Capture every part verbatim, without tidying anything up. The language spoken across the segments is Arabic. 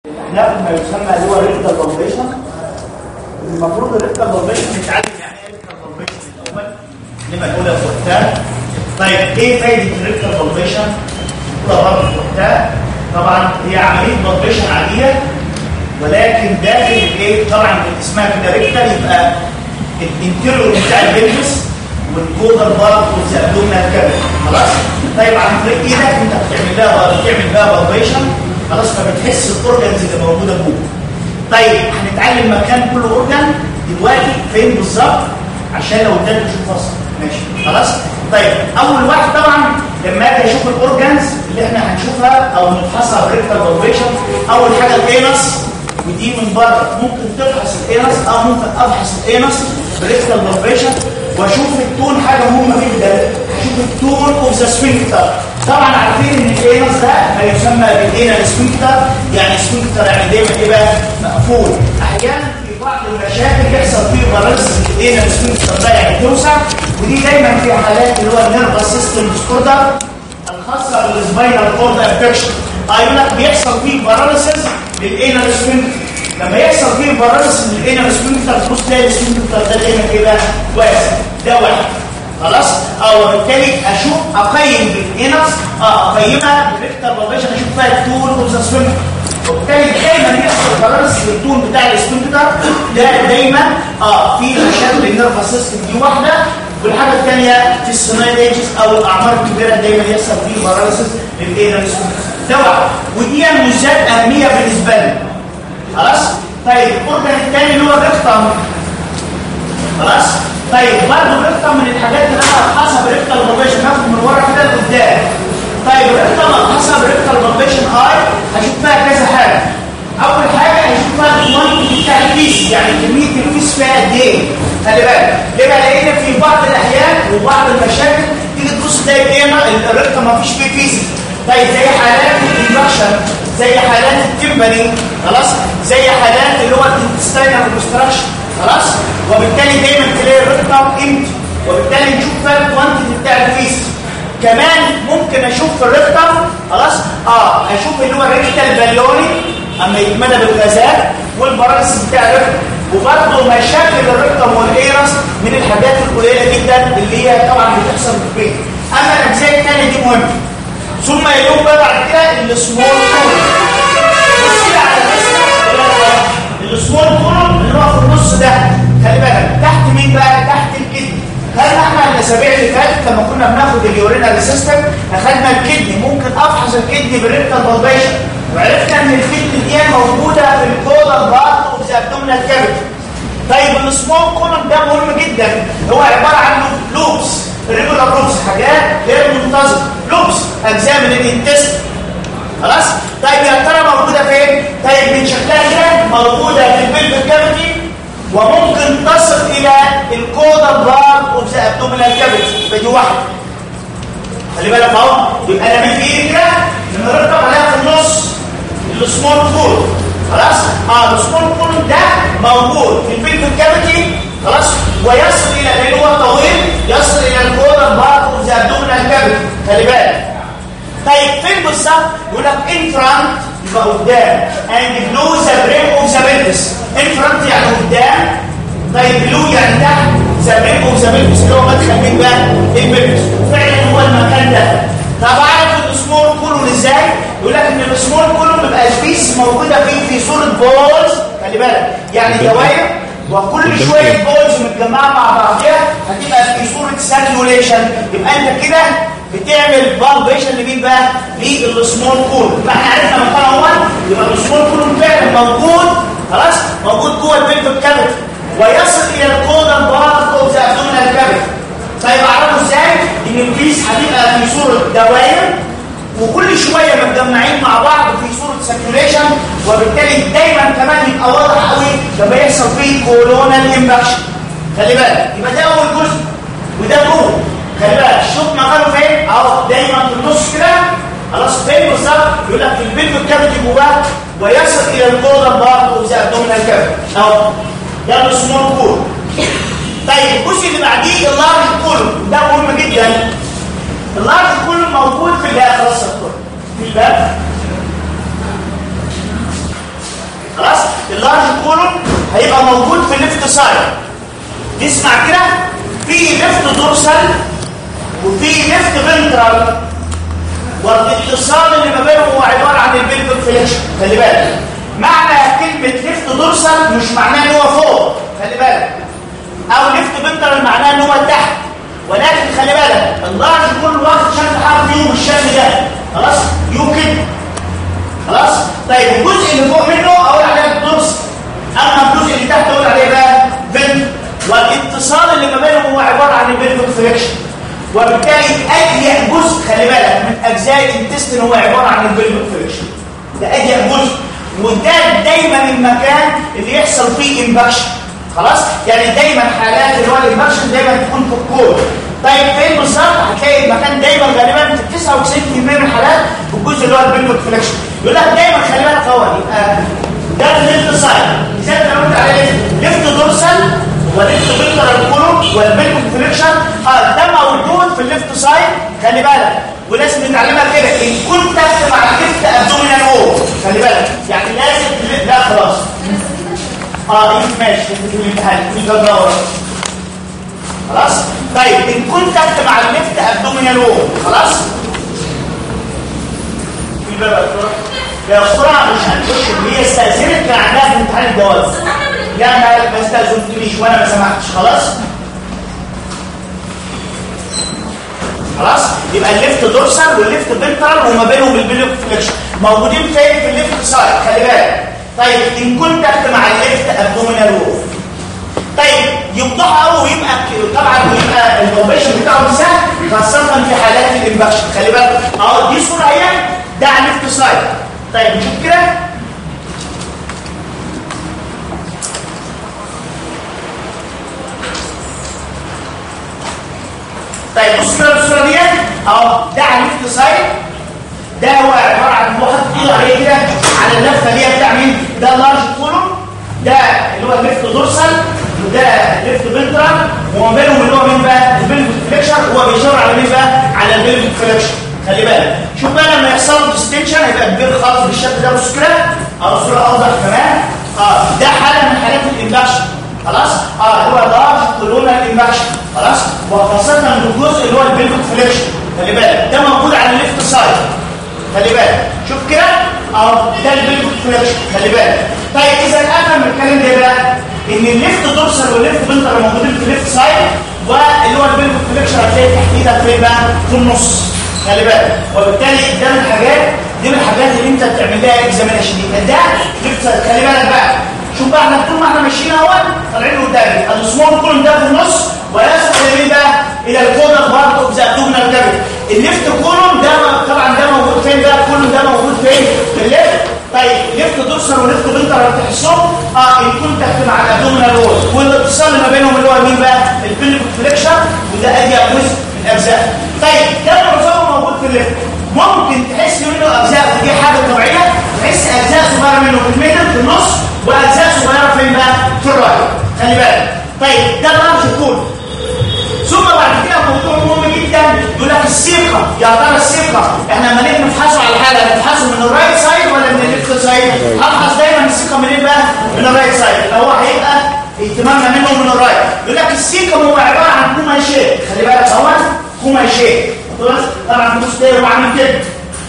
هناخد ما يسمى اللي هو ريكتال بالبيشن. المفروض الريكتال بالبيشن نتعلم يعني ايه ريكتال بالبيشن الاول، نبقى الاولى وقتها. طيب ايه فايده الريكتال بالبيشن؟ الاولى برضه وقتها طبعا هي عمليه بالبيشن عاديه، ولكن داخل ايه طبعا اسمها كده ريكتال، يبقى الانتيريور بتاع البلفس والجودر برضه والابدومينال كافيتي. خلاص. طيب عن طريق ايدك انت بتعمل لها بتعمل بقى بالبيشن، خلاص، فبتحس الاورجنز اللي موجوده جوه. طيب هنتعلم مكان كل اورجن دلوقتي فين بالظبط عشان لو اديت تشوف فصل. ماشي خلاص. طيب اول واحد طبعا لما اجي اشوف الاورجنز اللي احنا هنشوفها او نفحصها بريكتال بالبيشن، اول حاجه الانس، ودي من بره ممكن تفحص الانس او ممكن افحص الانس بريكتال بالبيشن واشوف التون. حاجه مهمه جدا، اشوف التون اوف ذا سفنكتر. طبعا عارفين ان الانس ده ما يسمى بالانال سفنكتر، يعني سفنكتر يعني دايما يبقى مقفول. احيانا في بعض المشاكل يحصل فيه باراليسيس الانال سفنكتر ده يعني توسع، ودي دايما في حالات اللي هو النيرفس سيستم ديسوردر الخاصه بالسباينال كورد افكشن. ايوه بيحصل فيه باراليسيس للانال سفنكتر. لما يحصل فيه باراليسيس للانال سفنكتر تبص تلاقي السفنكتر ده دايما يبقى واسع. ده واحد. خلاص. او بالتالي اشوف اقيم بالانس اه اقيمها بالريكتال بالبيشن، اشوف فيها التون اوف ذا سفنكتر. وبالتالي دايما يحصل باراليسيس للتون بتاع السفنكتر ده دايما اه في مشاكل النيرفس سيستم. دي واحده. والحاجه الثانيه في السينايل ايجز او الاعمار الكبيره دايما يحصل فيه باراليسيس للانال سفنكتر. ده واحد. ودي مش ذات اهميه بالنسبه لنا. خلاص. طيب الاورجن الثاني اللي هو الريكتم. خلاص. طيب برضه الريكتم من الحاجات اللي انا افحصها بريكتال بالبيشن، هاخد من ورا كده لقدام. طيب الريكتم افحصها بريكتال بالبيشن اي هشوف فيها كذا حاجه. اول حاجه هشوف فيها الكوانتيتي بتاع الفيس، يعني كميه الفيس فيها قد ايه. خلي بالك ليه بقى؟ لان في بعض الاحيان وبعض المشاكل تيجي تبص تلاقي ايه الريكتم ما فيش فيه فيس. طيب زي حالات الانفكشن، زي حالات التمبري، خلاص، زي حالات اللي هو الانتستينال اوبستراكشن. خلاص. وبالتالي دايما تلاقي الريكتم امتي، وبالتالي نشوف فيها الكوانتيتي بتاع الفيس. كمان ممكن اشوف في الريكتم خلاص اه اشوف اللي هو الريكتال بالوني اما يتمدى بالغازات والباراليسيس بتاع الريكتم. وبرضه مشاكل الريكتم والانس من الحاجات القليله جدا اللي هي طبعا بتحصل في البيت. اما الاجزاء الثانيه دي مهمه. ثم يلوم بقى بعد كده السمول كولون. بص كده على الرسمه، السمول كولون اللي هو في النص ده خلي بالك تحت مين بقى؟ تحت الكدني. خدنا احنا الاسابيع اللي فاتت لما كنا بناخد اليورينال سيستم اخدنا الكدني، ممكن افحص الكدني بالريكتال بالبيشن، وعرفنا ان الكدني دي موجوده في الكولون بارت اوف ذا ابدومينال كافيتي. طيب السمول كولون ده مهم جدا، هو عباره عن لوبس، ريجولار لوبس، حاجات غير منتظمه، لوبس اجزاء من الانتست. خلاص. طيب يا ترى موجوده فين؟ طيب من شكلها كده موجوده في البلفيك كافيتي، وممكن تصل الى الكودال بارت اوف ذا ابدومينال كافيتي. يبقى دي واحده. خلي بالك اهو، يبقى انا من ايدي كده لما اركب عليها في النص السمول كولون. خلاص. اه السمول كولون ده موجود في البلفيك كافيتي. خلاص. ويصل الى اللي هو طويل، يصل الى الكودال بارت اوف ذا ابدومينال كافيتي. خلي بالك. طيب فين بالظبط؟ يقول لك ان فرونت يبقى قدام، اند بلو ذا بريم اوف ذا بلفس. ان فرونت يعني قدام، طيب بلو يعني تحت، ذا بريم اوف ذا بلفس اللي هو مدخل مين بقى؟ البلفس. فعلا هو المكان ده. طب عارف السمول كولون ازاي؟ يقول لك ان السمول كولون بيبقى الفيس موجوده فيه في صوره بولز. خلي بالك يعني دوائر، وكل شويه بولز متجمعه مع بعضها هتبقى في صوره سيركيوليشن. يبقى انت كده بتعمل بالبيشن لمين بقى؟ للسمول كولون. يبقى احنا عرفنا مكان اول، يبقى السمول كولون فعلا موجود. خلاص. موجود جوه البلفيك كافيتي ويصل الى الكودال بارت اوف ذا ابدومينال كافيتي. طيب اعرفوا ازاي؟ ان الكيس هتبقى في صوره دوائر وكل شويه متجمعين مع بعض في صوره سيركيوليشن، وبالتالي دايما كمان يبقى واضح قوي لما يحصل فيه كولونال امباكشن. خلي بالك. يبقى ده اول جزء وده جوه. خلي بالك شوف مكانه فين اهو، دايما في النص كده. خلاص. فين بالظبط؟ يقول لك في البلفيك كافيتي جواه ويصل الى الكودال بارت اوف ذا ابدومينال كافيتي اهو. ده السمول كولون. طيب الجزء اللي بعديه اللارج كولون، ده مهم جدا. اللارج كولون موجود في الباب. خلاص في الباب اللارج كولون هيبقى موجود في الليفت سايد. نسمع كده، في ليفت دورسال وفي ليفت فنترال، والاتصال اللي ما بينهم هو عباره عن البلفيك فليكشن. خلي بالك معنى كلمه ليفت دورسال مش معناه ان هو فوق، خلي بالك، او ليفت فنترال معناه ان هو تحت، ولكن خلي بالك اللارج كولون واخد شكل حرف يو بالشكل ده، خلاص، يو كده، خلاص. طيب الجزء اللي فوق منه اقول عليه الدورس، اما الجزء اللي تحت اقول عليه بقى فنت، والاتصال اللي ما بينهم هو عباره عن البلفيك فليكشن. وبالتالي اضيق جزء، خلي بالك، من اجزاء الانتستين هو عباره عن البلفيك فليكشن. ده اضيق جزء، وده دايما المكان اللي يحصل فيه امباكشن، خلاص. يعني دايما حالات اللي هو الامباكشن دايما تكون في الكور. طيب فين بالظبط؟ هتلاقي المكان دايما غالبا في تسعة وتسعين بالمية من الحالات في الجزء اللي هو البلفيك فليكشن. يقول لك دايما خلي بالك اهو، يبقى ده الليفت سايد زي ما انا قلت عليه، ليفت دورسال وليفت فنترال كولون والبلفيك فليكشن، اه ده موجود في الليفت سايد. خلي بالك ولازم نتعلمها كده، ان كنت تحت مع الليفت ابدومينال وول، خلي بالك، يعني لازم لا خلاص اه انت ماشي في الامتحان في الجدول، خلاص. طيب ان كنت تحت مع الليفت ابدومينال وول، خلاص. في بقى يا بسرعه مش هنخش، هي استاذنت كان عندها في امتحان الجواز، لا ما استاذنتنيش وانا ما سمعتش، خلاص خلاص. يبقى الليفت دورسال والليفت فنترال وما بينهم البلفيك فليكشن موجودين فين؟ في الليفت سايد، خلي بالك. طيب ان كنت تحت مع الليفت ابدومينال وول، طيب يوضح قوي ويبقى طبعا ويبقى البوبيشن بتاعه سهل، خاصه في حالات الامباكشن. خلي بالك اه دي صوره اهي، ده على الليفت سايد. طيب نشوف كده، طيب بص كده الصوره دي اهو، ده على الليفت سايد، ده هو عباره عن واحد ايده عليه كده على اللفه دي بتاع مين؟ ده اللارج كولون، ده اللي هو الليفت دورسال، وده الليفت فنترال، وما بينهم اللي هو مين بقى؟ البلفيك فليكشن. هو بيشاور على مين بقى؟ على البلفيك فليكشن. خلي بالك شوف بقى لما يحصل ديستنشن هيبقى كبير خالص بالشكل ده. بص كده اه الصوره اوضح كمان، اه ده حاله من حالات الامباكشن، خلاص. اه هو لارج كولونال امباكشن، خلاص، وخاصه الجزء اللي هو البلفيك فليكشن. خلي بالك ده موجود على الليفت سايد، خلي بالك شوف كده اه ده البلفيك فليكشن، خلي بالك. طيب اذا افهم الكلام ده بقى ان الليفت دورسال والليفت فنترال موجودين في الليفت سايد، واللي هو البلفيك فليكشن هتلاقي تحديدا فين بقى؟ في النص، خلي بالك. وبالتالي ده من الحاجات دي من الحاجات اللي انت بتعمل لها اكزامينشن. ده ليفت سايد، خلي بالك بقى. شوف بقى احنا طول ما احنا ماشيين اهوت طالعين قدامي السمول كولون ده في النص، ويصل الى بقى الى الكورنر بارت اوف ذا ابدومينال كافيتي. الليفت كولون ده طبعا ده موجود فين بقى؟ الكولون ده موجود فين؟ في الليفت. طيب ليفت دورسال وليفت فنترال تحسهم اه ان كنت تحت مع الابدومينال وول، والاتصال اللي ما بينهم اللي هو مين بقى؟ البلفيك فليكشن، وده اضيق جزء من اجزاء. طيب ده معظمه موجود في الليفت، ممكن تحس منه اجزاء، ودي حاجه طبيعيه، تحس اجزاء صغيره منه في الميدل في النص، واجزاء صغيره فين بقى؟ في الرايت، خلي بالك. طيب ده لارج كولون. ثم بعد كده موضوع مهم جدا يقول لك الثقه، يا ترى الثقه احنا لما نيجي نفحصه على الحاله نفحصه من الرايت سايد ولا من الليفت سايد؟ هفحص دايما الثقه منين بقى؟ من الرايت سايد، اللي هو هيبقى اهتمامنا منه من الرايت. يقول لك الثقه هو عباره عن كوما شيب، خلي بالك اهو كوما شيب، طبعا بص ده هو عامل كده.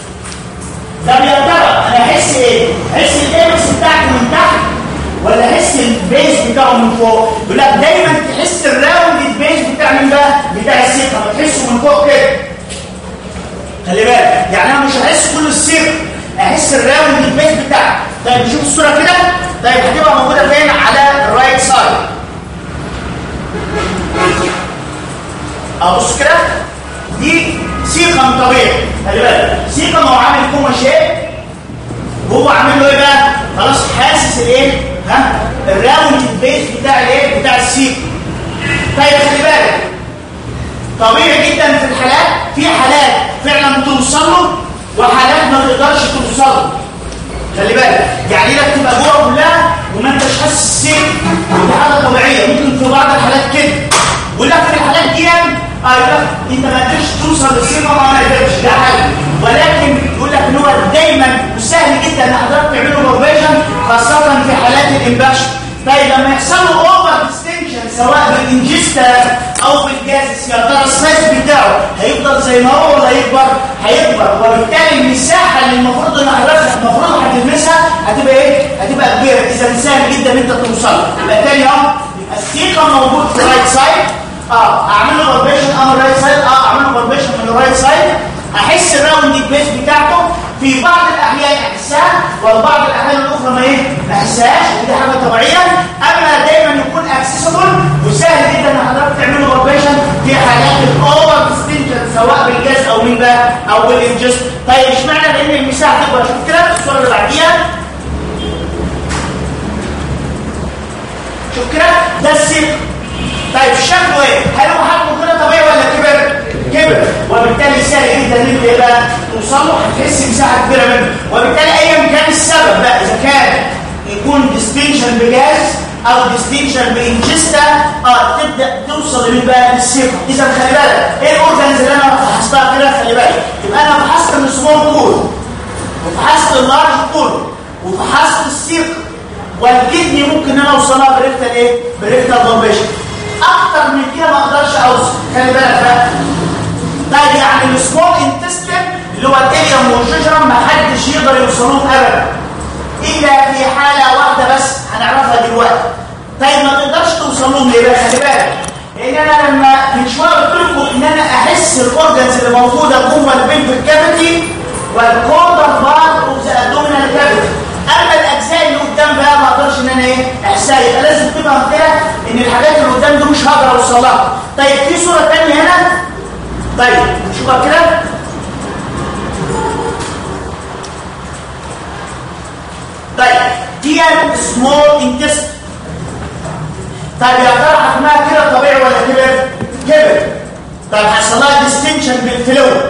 ده يا ترى انا احس ايه؟ احس الدايمس بتاعته من تحت ولا احس البيز بتاعه من فوق؟ يقول لك دايما تحس الراوند بيز بتاع مين بقى؟ بتاع الثقه، ما تحسه من فوق كده، خلي بالك. يعني انا مش هحس كل الثقه، احس الراوند بيز بتاعه. طيب نشوف الصوره كده. طيب هتبقى موجوده فين؟ على الرايت سايد. ابص كده، دي ثقه من طبيعي، خلي بالك. ثقه ما هو عامل كوما شيب، هو عامل له ايه بقى؟ خلاص حاسس الايه؟ ها؟ الراوند بيس بتاع الايه؟ بتاع الثقه. طيب خلي بالك طبيعي جدا في الحالات، في حالات فعلا توصل له وحالات ما تقدرش توصل له، خلي بالك. يعني لك تبقى جوه كلها وما انتش حاسس الثقه، ودي حاجه طبيعيه. ممكن في بعض الحالات كده، ويقول لك في الحالات دي اه يقول لك انت ما قدرتش توصل للثقه، ما قدرتش، ده حاجه. ولكن يقول لك ان هو دايما وسهل جدا ان حضرتك تعمله بروفيشن، خاصه في حالات الانبكشن. طيب لما يحصل له اوفر ديستنشن سواء بالانجستا او بالجازس، يا ترى السايز بتاعه هيفضل زي ما هو ولا هيكبر؟ هيكبر، وبالتالي المساحه اللي المفروض ان حضرتك المفروض هتلمسها هتبقى ايه؟ هتبقى كبيره، اذا سهل جدا ان انت توصل. يبقى تاني اهو يبقى السيقه موجود في الرايت سايد، اه اعمل له فالبيشن اه الرايت سايد، اه اعمل له فالبيشن من الرايت سايد، احس الراوند بيس بتاعته في بعض الاحيان احسها والبعض الاحيان الاخرى ما ايه ما احسهاش، ودي حاجه طبيعيه. اما دايما يكون اكسسبل وسهل جدا ان حضرتك تعمل له فالبيشن في حالات الاوفر ديستنشن سواء بالجاز او مين بقى او بالانجست. طيب اشمعنى؟ لان المساحه تكبر. شوف كده الصوره اللي بعديها، شوف كده ده السيق. طيب شكله ايه؟ هل هو حجمه كده طبيعي ولا كبر؟ كبر، وبالتالي سهل جدا ان انت بقى توصل له، هتحس مساحه كبيره منه، وبالتالي ايا كان السبب بقى اذا كان يكون ديستنشن بجاز او ديستنشن بانجستا اه تبدا توصل لمين بقى؟ للسيقه. اذا خلي بالك ايه الاورجنز اللي انا فحصتها كده؟ خلي بالك يبقى انا فحصت السمول كول وفحصت اللارج كول وفحصت السيقه والكدني ممكن ان انا اوصلها بريكتال ايه؟ بريكتال فالبيشن. اكتر من كده ما اقدرش اوصل. خلي بالك بقى. طيب يعني السمول انتستين اللي هو الاليوم والشجره ما حدش يقدر يوصلهم ابدا الا في حاله واحده بس هنعرفها دلوقتي. طيب ما تقدرش توصل لهم ليه بقى؟ خلي بالك لان انا لما من شويه قلت لكم ان انا احس الاورجنز اللي موجوده جوه البلفيك كافيتي والكوردر بارت اوف ذا ابدومينال كافيتي، اما الاجزاء اللي قدام بقى ما اقدرش ان انا ايه احسها. يبقى لازم تفهم كده ان الحاجات اللي قدام دي مش هقدر اوصل لها. طيب في صوره ثانيه هنا، طيب نشوفها كده. طيب دي سمول انتست. طيب يا ترى حجمها كده طبيعي ولا كبر؟ كبر. طيب حصل لها ديستنشن بالفلويد.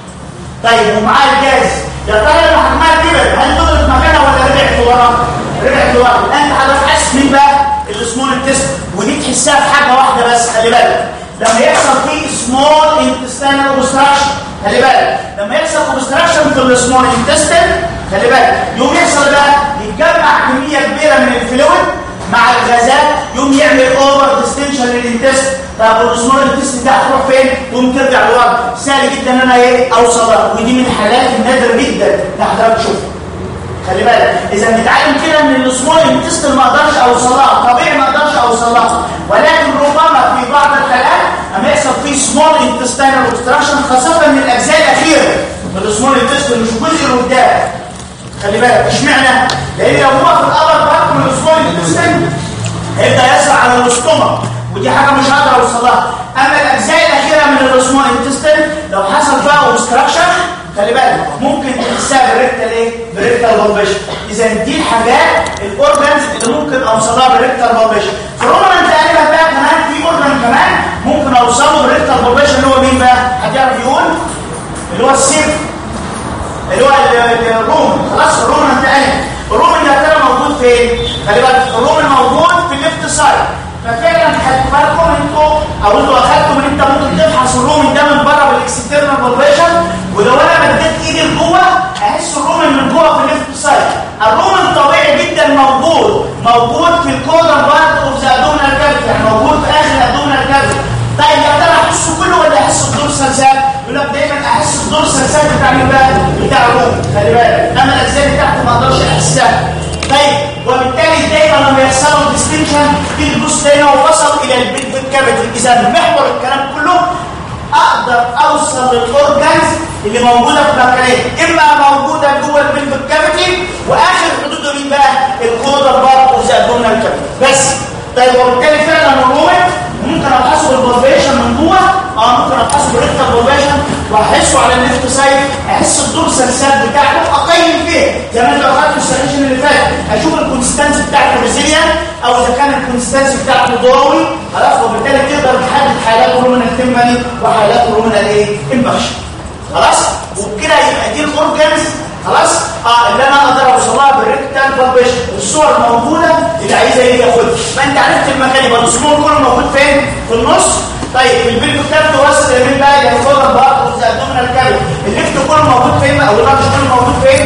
طيب ومعاه الجاز، يا ترى لما حجمها كبر هل فضلت مكانها ولا رجعت لورا؟ رجعت لورا. انت حضرتك حاسس مين بقى؟ السمول انتست، ودي تحسها في حاجه واحده بس. خلي بالك لما يحصل فيه سمول انتستينال اوبستراكشن، خلي بالك لما يحصل اوبستراكشن في السمول انتستين، خلي بالك يوم يحصل بقى يتجمع كميه كبيره من الفلويد مع الغازات يوم يعمل اوفر ديستنشن للانتست. طب السمول انتستين ده هتروح فين؟ تقوم ترجع لورا. سهل جدا ان انا ايه اوصلها، ودي من الحالات النادره جدا اللي حضرتك تشوفها. خلي بالك اذا بنتعلم كده ان السمول انتستين ما اقدرش اوصلها، طبيعي ما اقدرش اوصلها، ولكن ربما في بعض الحالات اما يحصل فيه سمول انتستينال اوبستراكشن خاصه من الاجزاء الاخيره من السمول انتستين مش الجزء اللي قدام. خلي بالك اشمعنى؟ لان لو هو في الابر بارت من السمول انتستين هيبدا يسرع على الاستومك، ودي حاجه مش هقدر اوصلها. اما الاجزاء الاخيره من السمول انتستين لو حصل فيها اوبستراكشن خلي بالك ممكن تحسها بريكتال ايه؟ بريكتال فالبيشن. اذا دي الحاجات الاورجنز اللي ممكن اوصلها بريكتال فالبيشن. فرومنت تقريبا بقى كمان في اورجن كمان ممكن اوصله بريكتال فالبيشن اللي هو مين بقى؟ حد يعرف يقول؟ اللي هو السيف، اللي هو الروم. خلاص الرومن تقريبا الرومن ده ترى موجود فين؟ خلي بالك الرومن موجود في الليفت سايد. ففعلا خدتوا بالكم انتوا او انتوا اخدتوا من انت ممكن تفحص الرومن ده من بره بالاكسترنال فالبيشن، ولو انا مديت ايدي لجوه احس الرومن من جوه في الليفت سايد. الرومن طبيعي جدا موجود موجود في الكودر بارت اوف ذا ابدومينال كافيتي، يعني موجود في اخر الابدومينال كافيتي. طيب يا ترى احسه كله ولا احس الدورسال ساب؟ يقول لك دايما احس الدورسال ساب بتاع مين بقى؟ بتاع الرومن. خلي بالك اما الاجزاء بتاعته ما اقدرش احسها. طيب وبالتالي دايما لما يحصل له ديستنشن في الجزء هنا ووصل الى البلفيك كافيتي. اذا محور الكلام كله اقدر اوصل للاورجنز اللي موجوده في مكانين، اما موجوده جوه البلفيك كافيتي واخر حدوده مين بقى؟ الكودر بارت اوف ذا ابدومينال كافيتي بس. طيب وبالتالي فعلا الرومن ممكن ابحثه بالفالفيشن من جوه، اه ممكن ابحثه بالريكتال فالفيشن واحسه على الليفت سايد، احس الدورسال ساب بتاعته اقيم فيه زي ما انتوا اخدتوا السيشن اللي فات، اشوف الكونستانس بتاعته ريزيليان او اذا كان الكونستانس بتاعته ضوئي. خلاص وبالتالي تقدر تحدد حالات الرومنال تمباني وحالات الرومنال ايه؟ انفكشن. خلاص وبكده يبقى دي الاورجنز خلاص اه اللي انا اقدر اوصلها بالريكتال فالفيشن. الصور موجوده اللي عايزه ايه ياخدها. فانت عرفت المكان يبقى السمول كله موجود فين؟ في النص. طيب البلفيك كافيتي وصل لمين بقى؟ الكودر بارت اوف ذا ابدومينال كافيتي. الليفت كله موجود فين او الرابش كله موجود فين؟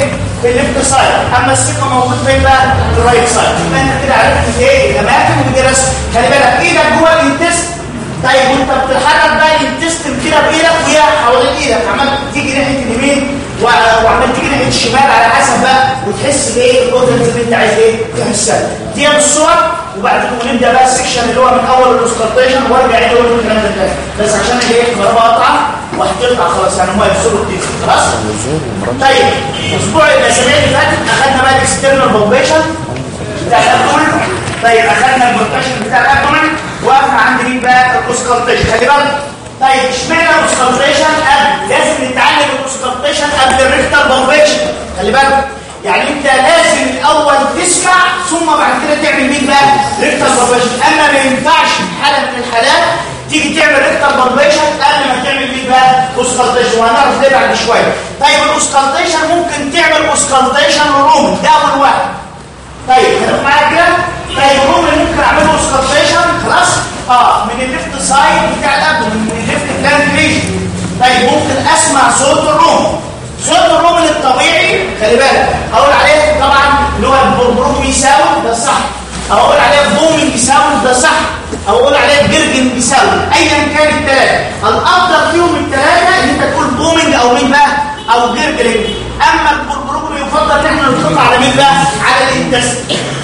في الليفت سايد، اما الثقه موجود فين بقى؟ في الرايت سايد. يبقى انت كده عرفت ايه الاماكن ودرست. خلي بالك ايدك جوه الانتست. طيب وانت بتتحرك بقى الانتستين كده بايدك وهي حوالين ايدك، عمال تيجي ناحيه اليمين وعمال تيجي ناحيه الشمال على حسب بقى وتحس بايه البوتنز اللي انت عايز ايه تحسها. دي بالصور وبعد كده نبدا بقى السكشن اللي هو من اول الاوسكالتيشن وارجع ايه اقول الكلام ده تاني، بس عشان ايه الكهرباء قطعه وهتقطع خلاص يعني هم يفصلوا التيست خلاص. طيب الاسبوع الاسابيع اللي فاتت اخذنا بقى الاكسترنال بومبيشن بتاع الابدومن. طيب اخذنا البومبيشن بتاع الابدومن وقفنا عند مين بقى؟ الاوسكالتيشن. خلي بالك طيب اشمعنى الاوسكالتيشن قبل؟ لازم نتعلم الاوسكالتيشن قبل الريكتال بومبيشن. خلي بالك يعني انت لازم الاول تسمع ثم بعد كده تعمل مين بقى؟ ريكتال بومبيشن. اما ما ينفعش في حاله من الحالات تيجي تعمل ريكتال بومبيشن قبل ما تعمل مين بقى؟ اوسكالتيشن، وهنعرف ليه بعد شويه. طيب الاوسكالتيشن ممكن تعمل اوسكالتيشن للرومن ده اول واحد. طيب خليكم معايا كده. طيب الرومن ممكن اعمل له اوسكالتيشن خلاص؟ اه من الليفت سايد بتاع الابدومن من الليفت بلانك ريجن. طيب ممكن اسمع صوت الرومن. صوت الرومن الطبيعي خلي بالك اقول عليه طبعا اللي هو البرومي ساوند ده صح، او اقول عليه بومينج ساوند ده صح، او اقول عليه جرجنج ساوند، ايا كان الثلاثه. الافضل فيهم الثلاثه ان انت تقول بومينج او مين بقى؟ او جرجنج. اما البرومي يفضل ان احنا نطلق على مين بقى؟ على الانتست.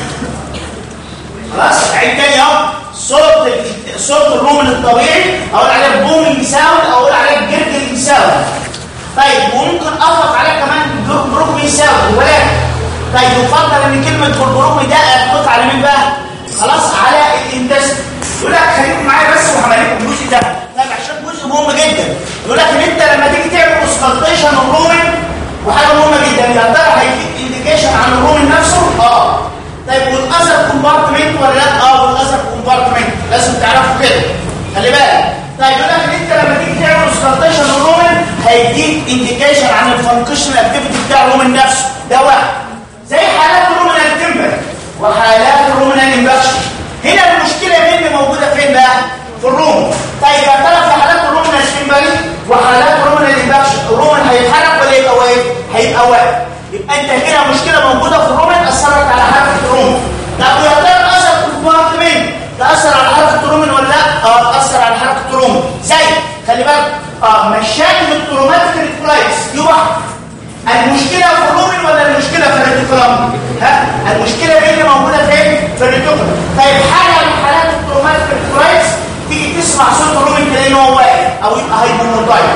خلاص عيد تاني اهو. صوت صوت الرومن الطبيعي اقول عليه بومينج ساوند او اقول عليه جرجنج ساوند. طيب وممكن اضغط عليه كمان برومي ساوند، ولكن طيب يفضل ان كلمه برومي ده اطلق على مين بقى؟ خلاص على الانتست. يقول لك خليكم معايا بس وهعمل الجزء ده طيب عشان جزء مهم جدا. يقول لك ان انت لما تيجي تعمل اوسكالتيشن الرومن وحاجه مهمه جدا، يا ترى هيديك انديكيشن عن الرومن نفسه؟ اه. طيب والاذر كومبارتمنت ولا لا؟ اه والاذر كومبارتمنت لازم تعرفوا كده. خلي بالك. طيب يقول لك ان انت لما تيجي تعمل اوسكالتيشن الرومن هيديك انديكيشن عن الفانكشن اكتيفيتي بتاع الرومن نفسه ده واحد. زي حالات الرومنال تمبر وحالات الرومنال امباكشن. هنا المشكله مين اللي موجوده فين بقى؟ في الرومن. طيب يا ترى في حالات الرومنال تمبر وحالات الرومنال امباكشن الرومن هيتحرك ولا يبقى واقف؟ هيبقى واقف. يبقى انت كده مشكله موجوده في الرومن اثرت على حركه الرومن. طب يا ترى اثر كومبارتمنت ده اثر على حركه الرومن ولا لا؟ اه اثر على حركه الرومن. زي خلي بالك اه مشاكل التروماتيك ريتيكولايتس دي واحده. المشكله في الرومن ولا المشكله في الريتيكولم؟ ها المشكله دي اللي موجوده فين؟ في الريتيكولم. طيب حاجه من حالات التروماتيك ريتيكولايتس تيجي تسمع صوت الرومن تلاقي ان هو واقف او يبقى هايبوموتايل.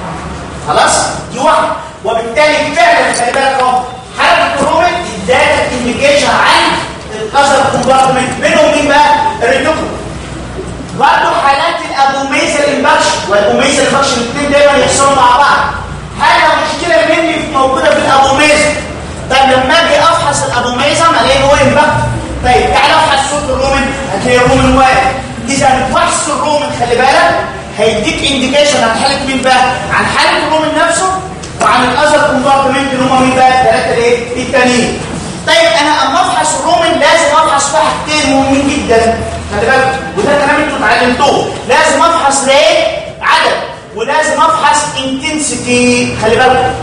خلاص دي واحده. وبالتالي فعلا خلي بالك اهو حاله الرومن اداك انديكيشن عن الاذر كومبارتمنت منهم مين بقى؟ الريتيكولم. برضه حالات الابوميزال امباكشن والابوميزال امباكشن الاثنين دايما يحصلوا مع بعض. حاجه مشكله مني موجوده في الابوميزال. طيب لما اجي افحص الابوميزال الاقي هو امباكت. طيب تعالى افحص صوت الرومن هتلاقي الرومن واقف. اذا فحص الرومن خلي بالك هيديك انديكيشن عن حاله مين بقى؟ عن حاله الرومن نفسه وعن الاذر كومبارتمنت اللي هم مين بقى؟ الثلاثه الايه؟ التانيين. طيب انا اما افحص الرومن لازم افحص فيها حاجتين مهمين جدا خلي بالك وده كلام انتوا اتعلمتوه. لازم افحص ريت عدد ولازم افحص انتنسيتي خلي بالك.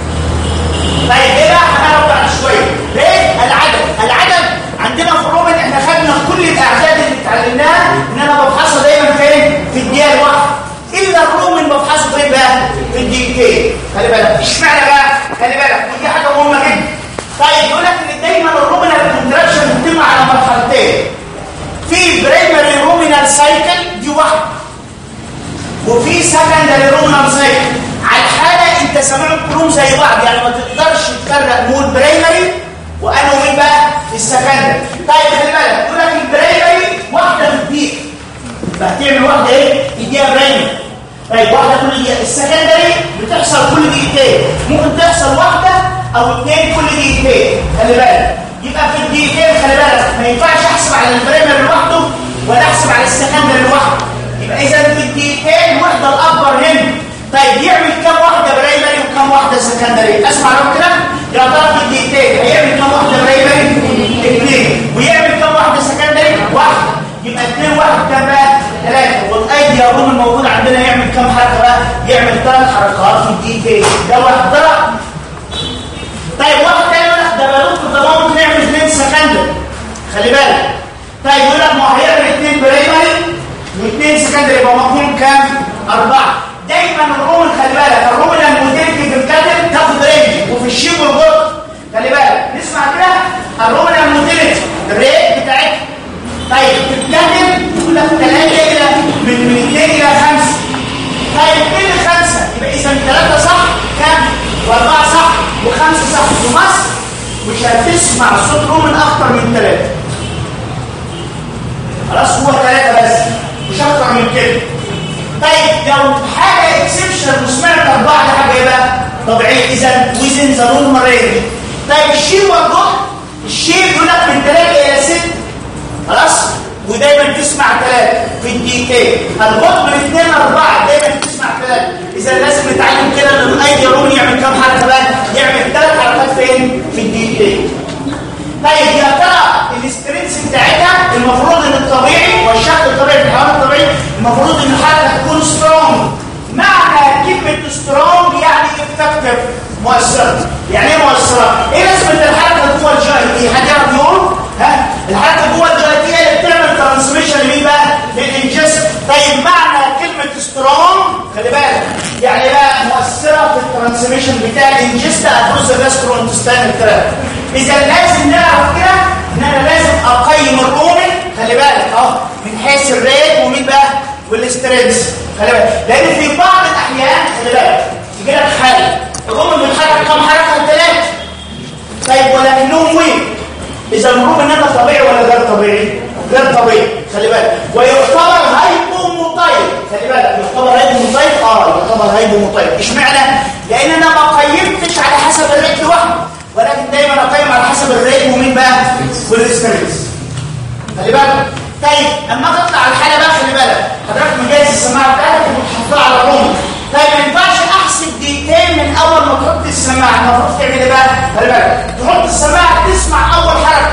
طيب ايه بقى هنعرف بعد شويه ريت العدد. العدد عندنا في الرومن احنا خدنا كل الاعداد اللي اتعلمناها ان انا بفحصها دايما فين؟ في الدقيقه الواحده. الا الرومن بفحصه فين بقى؟ في الدقيقتين. خلي بالك اشمعنى بقى؟ خلي بالك ودي حاجه مهمه جدا. طيب يقول لك ان دايما الرومنال كونتراكشن بتتم على مرحلتين. في برايمري رومينال سايكل دي واحده وفي سكندري رومينال سايكل. على الحاله انت سامعهم كلهم زي بعض يعني ما تقدرش تفرق نقول برايمري وانا وين بقى في السكندري. طيب خلي بالك يقول لك البرايمري واحده في الدقيقه فهتعمل واحده ايه؟ تديها برايمري. طيب واحده كل دقيقه. السكندري بتحصل كل دقيقتين ممكن تحصل واحده او اثنين كل دقيقتين خلي بالك. يبقى في الدقيقتين خلي بالك ما ينفعش احسب على البرايمري لوحده ولا احسب على السكندري لوحده. يبقى اذا في الدقيقتين الوحده الاكبر هنا. طيب يعمل كم واحده برايمري وكم واحده سكندري؟ اسمع لو كده يا ترى في الدقيقتين هيعمل كم واحده برايمري؟ اثنين. ويعمل كم واحده سكندري؟ واحده. يبقى اثنين واحد كم بقى؟ ثلاثه. والايدي يا روم الموجود عندنا يعمل كم حركه بقى؟ يعمل ثلاث حركات في الدقيقتين. ده واحد ضرب. طيب واحد خلي بالك. طيب يقول لك ما هو هيعمل اثنين برايمري واثنين سكندري يبقى مفهوم كام؟ أربعة. دايما الرومن خلي بالك الرومن الموديلتي في الكاتل تاخد رينج وفي الشيب والجزء خلي بالك. نسمع كده الرومن الموديلتي الريت بتاعتها. طيب في الكاتل يقول لك ثلاثة إلى من اثنين إلى خمسة. طيب اثنين لخمسة يبقى إذا ثلاثة صح كام؟ وأربعة صح وخمسة صح. في مصر مش هتسمع صوت رومن أكتر من ثلاثة. خلاص هو ثلاثة بس مش أكتر من كده. طيب لو حاجة اكسبشن وسمعت أربعة ده حاجة إيه بقى؟ طبيعي. إذا وزن ذا نورمال رينج. طيب الشيء والجهد الشيء يقول لك من ثلاثة إلى ستة. خلاص؟ ودايما تسمع ثلاثة في الدقيقتين. الجهد من اثنين لأربعة دايما تسمع ثلاثة. إذا لازم نتعلم كده إن الأيدي رومن يعمل كام حركة بقى؟ يعمل ثلاث حركات فين؟ في الدقيقتين. طيب يا ترى الاسترينس بتاعتها المفروض ان الطبيعي والشكل الطبيعي في الحيوان الطبيعي المفروض ان الحركه تكون سترونج. معنى كلمه سترونج يعني افكتيف مؤثره. يعني ايه مؤثره؟ ايه لازمه الحركه جوه الجي تي؟ حد يعرف يقول؟ ها؟ الحركه جوه الجي تي هي اللي بتعمل ترانسميشن لمين بقى؟ للانجست. طيب معنى كلمه سترونج خلي بالك يعني بقى مؤثره في الترانسميشن بتاع الانجست افروز الجاستروانتستينال تراكت. إذا لازم نعرف كده إن أنا لازم أقيم الرومن خلي بالك أهو من حيث الريت ومين بقى والسترينس خلي بالك. لأن في بعض الأحيان خلي بالك يجي لك حالة الرومن بيتحرك كم حركة؟ ثلاثة. طيب ولكنهم وين؟ إذا الرومن هذا طبيعي ولا غير طبيعي؟ غير طبيعي خلي بالك. ويعتبر هايبوموتايب خلي بالك. يعتبر هايبوموتايب اه يعتبر هايبوموتايب. اشمعنى؟ لأن أنا ما قيمتش على حسب الريت لوحده ولكن دايما اقيم على حسب الريت ومين بقى والستريس خلي بالك. طيب اما تطلع الحاله بقى خلي بالك حضرتك مجهز السماعه بتاعتك وتحطها على الروم. طيب ما ينفعش احسب دقيقتين من اول ما تحط السماعه. المفروض تعمل ايه بقى؟ خلي بالك تحط السماعه تسمع اول حركه.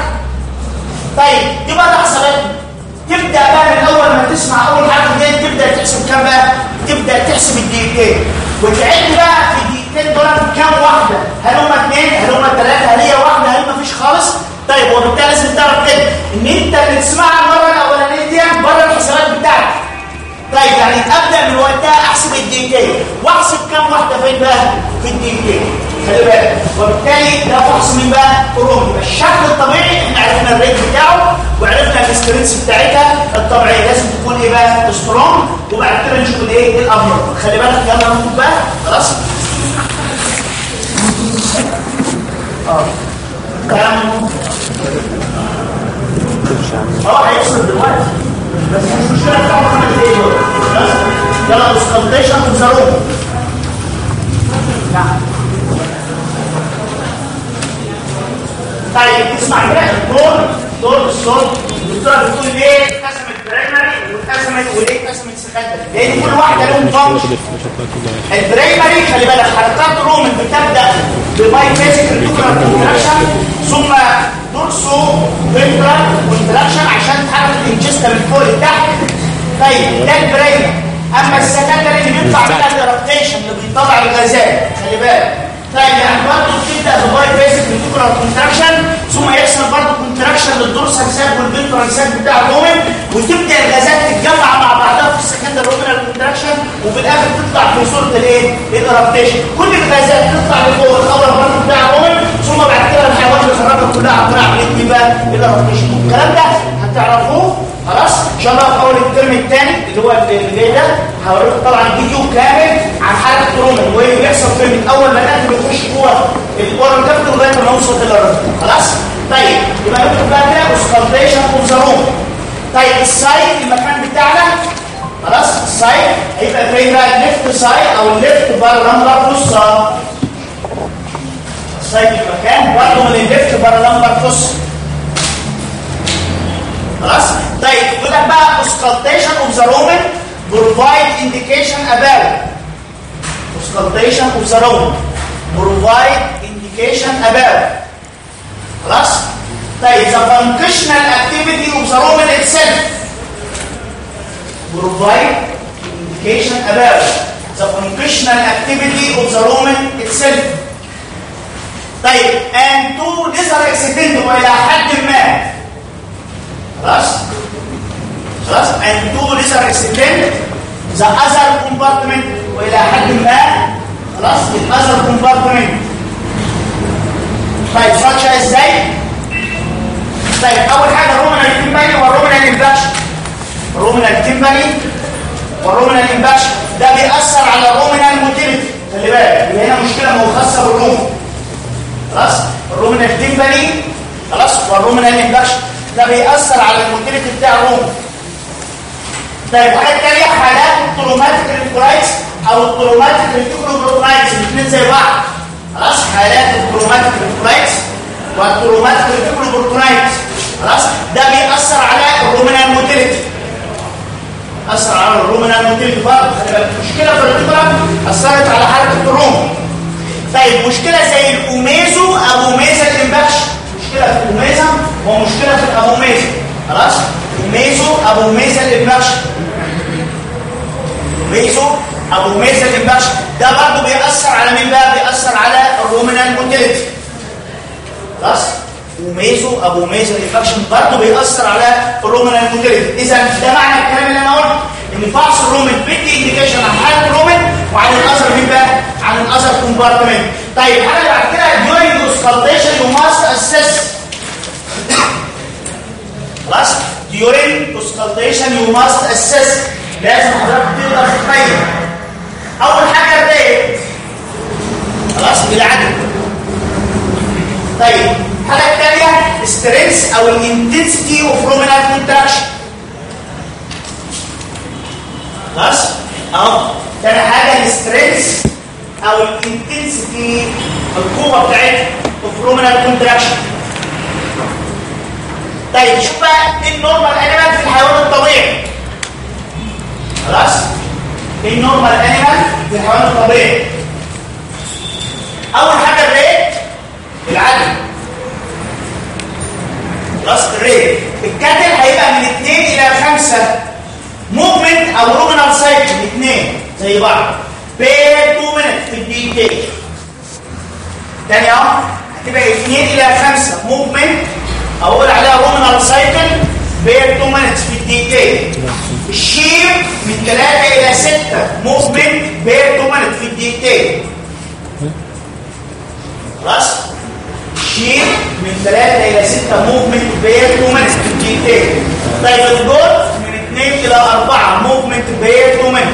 طيب دي بقى حساباتنا. تبدا بقى من اول ما تسمع اول حركه دي تبدا تحسب كام بقى؟ تبدا تحسب الدقيقتين وتعد بقى في الدقيقتين دول كام واحده؟ هل هم اثنين؟ هل هم ثلاثه؟ هل هي واحده؟ هل ما فيش خالص؟ طيب وبالتالي لازم تعرف كده ان انت اللي تسمعها المره الاولانيه دي بره الحسابات بتاعتك. طيب يعني ابدا من وقتها احسب الدقيقتين واحسب كام واحده فين بقى؟ في الدقيقتين خلي بالك. وبالتالي ده فحص مين بقى؟ الروم. يبقى الشكل الطبيعي احنا عرفنا الريت بتاعه وعرفنا الاسترنس بتاعتها الطبيعيه لازم تكون ايه بقى؟ سترونج. وبعد كده نشوف الايه؟ الابيض. خلي بالك يلا نكتب بقى خلاص. اه كلام اه هيوصل دلوقتي بس مش مشكله تعمل ايه دول. يلا اسكالتيشن في الزروب. نعم طيب اسمع كده الدور دور الصوت الدكتوره بتقول ليه اتقسمت برايمري واتقسمت وليه اتقسمت سكندري؟ لان كل واحده لهم فانكشن. البرايمري خلي بالك حركات الرومن بتبدا بباي فيزيك ريتيكولار كونتراكشن ثم دورسو فينترال كونتراكشن عشان تحرك الانجستا من فوق لتحت. طيب ده البرايمري. اما السكندري اللي بيطلع منها الروتيشن اللي بيطلع الغازات خلي بالك. طيب يعني برضه بتبدا بباي فيزيك ريتيكولار كونتراكشن ثم يحصل برضه كونتراكشن للدورسال ساك والفينترال ساك بتاع الرومن وتبدا الغازات تتجمع مع بعضها في السكندري رومنال كونتراكشن وفي الاخر تطلع في صوره الايه؟ الروتيشن. كل الغازات تطلع لفوق الاول برضه بتاع الرومن ثم بعد كده الحيوانات بيخرجها كلها عن طريق عمليه ايه بقى؟ الروتيشن. الكلام ده هتعرفوه خلاص ان شاء الله في اول الترم الثاني اللي هو اللي جاي ده. هوريكم طبعا فيديو كامل عن حركه الرومن وايه اللي بيحصل في من اول ما الاكل بيخش جوه الاورال كابتل لغايه ما نوصل للرد خلاص. طيب يبقى نكتب بقى كده اسكالتيشن اوف ذا رومن. طيب السايد المكان بتاعنا خلاص. السايد هيبقى فين بقى؟ الليفت سايد او الليفت بارلمبر فوسا. السايد المكان برضه من الليفت بارلمبر فوسا خلاص. طيب يقول لك بقى auscultation of the rumen provide indication about auscultation of the rumen provide indication about خلاص. طيب the functional activity of the rumen itself provide indication about the functional activity of the rumen itself. طيب and to lesser extent والى حد ما and to lesser extent the other compartment والى حد ما خلاص ال other compartment. طيب structure ازاي؟ طيب اول حاجه الرومنال تيمباني والرومنال امباكشن. الرومنال تيمباني والرومنال امباكشن ده بيأثر على الرومنال موتيليتي. خلي بالك دي هنا مشكله ما خاصه بالروم. خلاص الرومنال تيمباني خلاص والرومنال امباكشن ده بيأثر على الموتيليتي بتاع الروم. طيب حاجه ثانيه حالات التروماتيك ريكولايتس او التروماتيك ريكولايتس الاثنين زي بعض. خلاص حالات التروماتيك ريكولايتس والتروماتيك ريكولايتس خلاص ده بيأثر على الرومنال موتيليتي. أثر على الرومنال موتيليتي برضه. مشكله في الريكولا اثرت على حركه الروم. طيب مشكله زي الاوميزو ابوميزا امباكشن. مشكله في الاوميزا ومشكله في الابوميزا. خلاص اوميزو ابوميزا امباكشن. اوميزو ابوميزا امباكشن ده برضه بيأثر على مين بقى؟ بيأثر على الرومنال موتيليتي. خلاص وميزو ابو ميزو انفكشن برضه بيأثر على الرومنال موتيليتي. اذا ده معنى الكلام اللي انا قلته ان فحص الرومن بيدي انديكيشن عن حاله الرومن وعن الاذر مين بقى؟ عن الاذر كومبارتمنت. طيب حاجه بعد كده during auscultation you must assess. خلاص during auscultation you must assess لازم حضرتك تقدر تتخيل. اول حاجه الريت خلاص بالعدد. طيب الحاجه الثانيه ستريس او الانتنسيتي اوف رومنال كونتراكشن. خلاص اهو ثاني حاجه الستريس او الانتنسيتي القوه بتاعتها اوف رومنال كونتراكشن. طيب شوف بقى ايه النورمال انيمال في الحيوان الطبيعي. خلاص ايه النورمال انيمال في الحيوان الطبيعي؟ اول حاجه الريت العدد. خلاص الريت الكاتل هيبقى من اثنين الى خمسة موفمنت او رومنال سايكل اثنين زي بعض بير اتنين مينت في الدقيقتين. تاني اهو هتبقى اثنين الى خمسة موفمنت اقول عليها رومنال سايكل بير اتنين مينت في الدقيقتين. الشيب من ثلاثة الى ستة موفمنت بير اتنين مينت في الدقيقتين. خلاص شيب من ثلاثة إلى ستة موفمنت بير اتنين مينت في الدقيقتين. طيب الجول من اثنين إلى أربعة موفمنت بير اتنين مينت.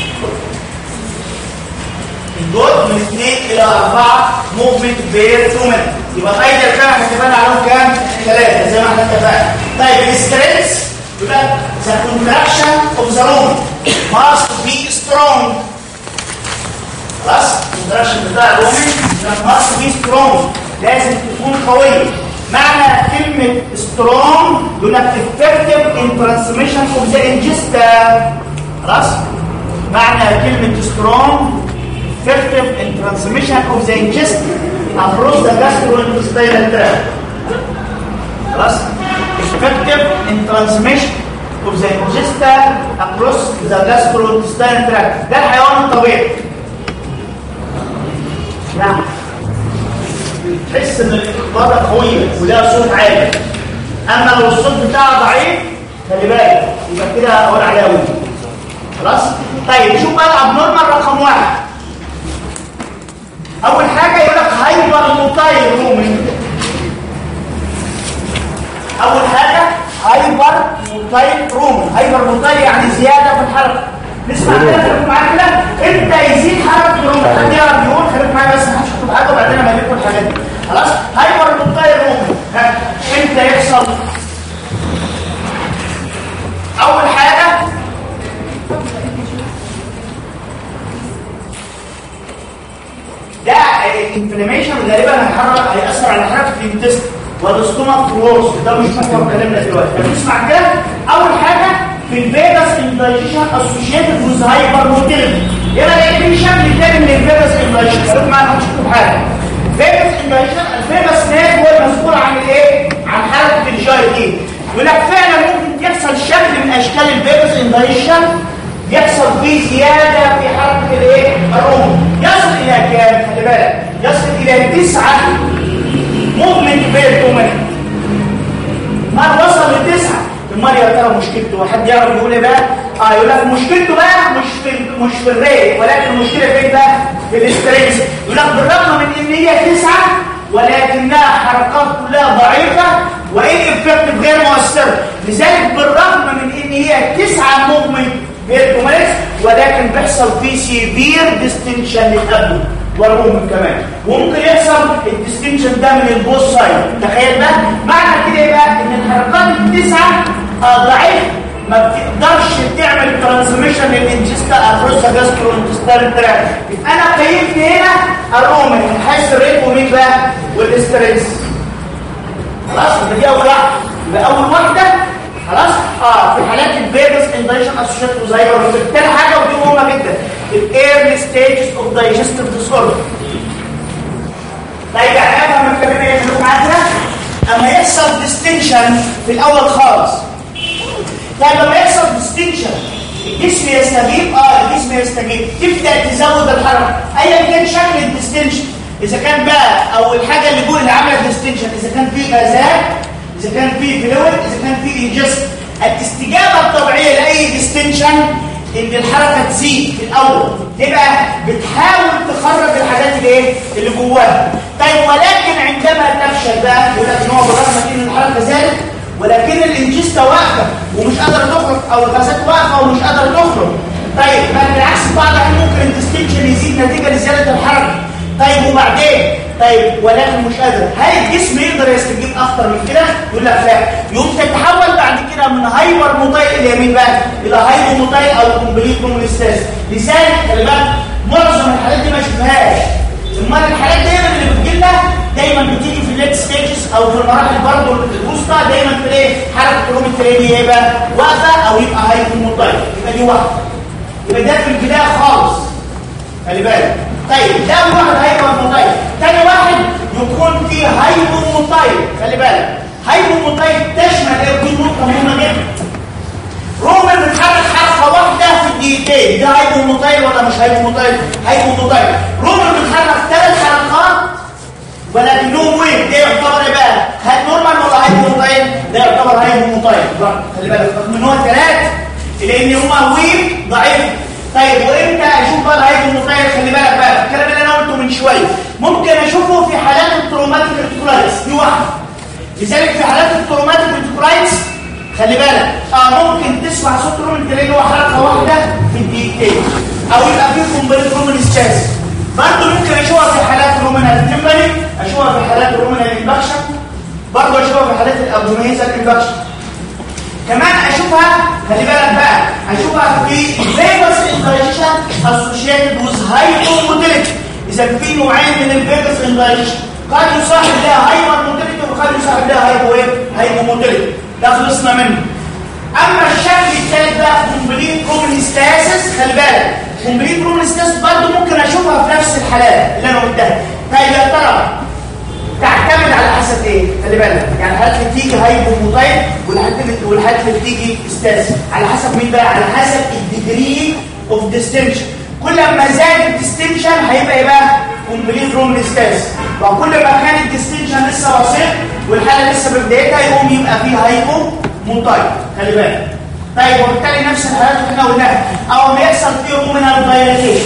الجول من اثنين إلى أربعة موفمنت بير اتنين مينت. يبقى قايد الكلام احنا اتفقنا عليهم كام؟ ثلاثة زي ما احنا اتفقنا. طيب الستريس يبقى the contraction of the room must be strong. خلاص الكونتراكشن بتاع الرومن must be strong لازم تكون قويه. معنى كلمه strong يقول لك effective in transmission of the ingesta. خلاص معنى كلمه strong effective in transmission of the ingesta across the gastrointestinal tract. خلاص effective in transmission of the ingesta across the gastrointestinal tract. ده الحيوان الطبيعي. نعم تحس ان الاخبار قويه ولها صوت عالي. اما لو الصوت بتاعها ضعيف خلي بالك يبقى كده اقول عليها وي. خلاص طيب شوف بقى الابنورمال رقم واحد. اول حاجه يقول لك هايبر موتايل رومن. اول حاجه هايبر موتايل رومن. هايبر موتايل يعني زياده في الحركه. نسمع كده خليكم معايا كده امتى يزيد حركه الرومن؟ حد يعرف يقول؟ خليكم معايا بس ما حدش يكتب حاجه وبعدين انا هجيب لكم الحاجات دي. خلاص هايبر موتايل رومن امتى يحصل؟ اول حاجه ده الانفلاميشن غالبا هيحرك هيأثر على حركه الانتست والاستومك فلورس. ده مش محور كلامنا دلوقتي. نسمع كده اول حاجه في الفيجاس اندايجيشن اسوشيتد وذ هايبر موتيليتي. يبقى ده في شكل تاني من الفيجاس اندايجيشن. خليكم معايا ما تشوفوا حاجه. فيجاس اندايجيشن الفيجاس نيرف هو المسؤول عن الايه؟ عن حركه الجي دي. يقول لك فعلا ممكن يحصل شكل من اشكال الفيجاس اندايجيشن يحصل فيه زياده في حركه الايه؟ الروم. يصل الى كام؟ خلي بالك يصل الى تسعة موفمنت بير تومنت. ما وصل لتسعة امال يا ترى مشكلته حد يعرف يقول ايه بقى؟ اه يقول لك مشكلته بقى مش في مش في الريت، ولكن المشكله فين بقى؟ في الاستريس. يقول لك بالرغم من ان هي تسعه ولكنها حركات كلها ضعيفه وان افكتيف غير مؤثره، لذلك بالرغم من ان هي تسعه موفمنت غير كومبلكس ولكن بيحصل فيه سيفير ديستنشن للابدو والروم كمان، وممكن يحصل الديستنشن ده من البوث سايد. تخيل بقى معنى كده ايه بقى؟ ان الحركات التسعه ضعيفه ما بتقدرش تعمل ترانسميشن للانجستا اكروس جاسترو انتستال تراك. انا قيمت هنا الروم من حيث الريت ومين بقى؟ والاستريس. خلاص دي اول واحده. يبقى اول واحده خلاص اه في حالات الفيروس اندايشن اسوشيتد وزايرو. تاني حاجه ودي مهمه جدا الايرلي ستيجز اوف دايجستيف ديسوردر. طيب يعني افهم الكلام ايه اللي معانا؟ اما يحصل ديستنشن في الاول خالص. طيب لما يحصل ديستنشن الجسم يستجيب اه الجسم يستجيب تبدا تزود الحركه ايا كان شكل الديستنشن، اذا كان بقى او الحاجه اللي جوه اللي عملت ديستنشن، اذا كان في غازات، اذا كان في فلويد، اذا كان في انجست. الاستجابه الطبيعيه لاي ديستنشن ان الحركه تزيد في الاول، تبقى بتحاول تخرج الحاجات اللي ايه اللي جواها. طيب ولكن عندما تفشل بقى يقول لك ان هو بالرغم من ان الحركه زادت ولكن الانجستا واقفه ومش قادره تخرج، او الغازات واقفه ومش قادره تخرج. طيب بل بالعكس بعض الاحيان ممكن الديستنشن يزيد نتيجه لزياده الحركه. طيب وبعدين طيب ولكن مش قادر، هل الجسم يقدر يستجيب اكتر من كده؟ يقول لك لا، يقوم تتحول بعد كده من هايبر موتايل الى يمين بقى الى هايبو موتايل او كومبليت مومنستاس. لذلك خلي بالك معظم الحالات دي ما شفناهاش. امال الحالات دايما اللي بتجي لنا دايما بتيجي في الليت ستيجز او في المراحل برضه الوسطى، دايما في ايه؟ حركه الروم التريني ايه بقى؟ واقفه او يبقى هايبو موتايل. يبقى دي واحده. يبقى ده في البدايه خالص. خلي بالك. طيب ده واحد هايبو موتايل. ثاني واحد يكون فيه هايبو موتايل. خلي بالك هايبو موتايل تشمل ايه؟ دي نقطه مهمه جدا. روم بتتحرك حركه واحده في الدقيقتين، ده هايبو موتايل ولا مش هايبو موتايل؟ هايبو موتايل. روم بتتحرك ثلاث حركات ولكنهم وين؟ ده يعتبر ايه بقى؟ هل نورمال ولا هايبو موتايل؟ ده يعتبر هايبو موتايل. خلي بالك من هو ثلاث لان هم وين ضعيف. طيب وامتى اشوف بقى الهايبو موتايل؟ خلي بالك بقى الكلام اللي انا قلته من شويه ممكن اشوفه في حالات التروماتيك ريتيكولايتس دي واحده. لذلك في حالات التروماتيك ريتيكولايتس خلي بالك اه ممكن تسمع صوت رومن تلاقي هو حركه واحده في الدقيقتين او يبقى فيه كومبليت رومن ستاس. برضه ممكن اشوفها في حالات الرومنال تمبري، اشوفها في حالات الرومنال انفكشن، برضه اشوفها في حالات الابدومينال انفكشن. كمان اشوفها خلي بالك بقى اشوفها في فيجاس اندايجيشن اسوشيتد وذ هايبو موتيليتي. اذا في نوعين من الفيجاس اندايجيشن قد يصاحب لها هايبر موتيليتي وقد يصاحب لها هايبو ايه؟ هايبو موتيليتي. ده خلصنا منه. اما الشكل الثالث بقى كومبليت رومنستاسيس. خلي بالك كومبليت رومنستاسيس برضه ممكن اشوفها في نفس الحالات اللي انا قلتها. طيب يا ترى تعتمد على حسب ايه؟ خلي بالك يعني الحالات اللي بتيجي هايبو موتايل والحالات اللي بتيجي ستاسيس على حسب مين بقى؟ على حسب الديجري اوف ديستنشن. كل ما زاد الديستنشن هيبقى ايه بقى؟ كومبليت رومنستاسيس. وكل ما كان الديستنشن لسه بسيط والحاله لسه ببدايتها يقوم يبقى فيه هايبو موتايل. خلي بالك. طيب وبالتالي نفس الحالات اللي احنا قلناها او ما يحصل فيه رومنال دايلاتيشن.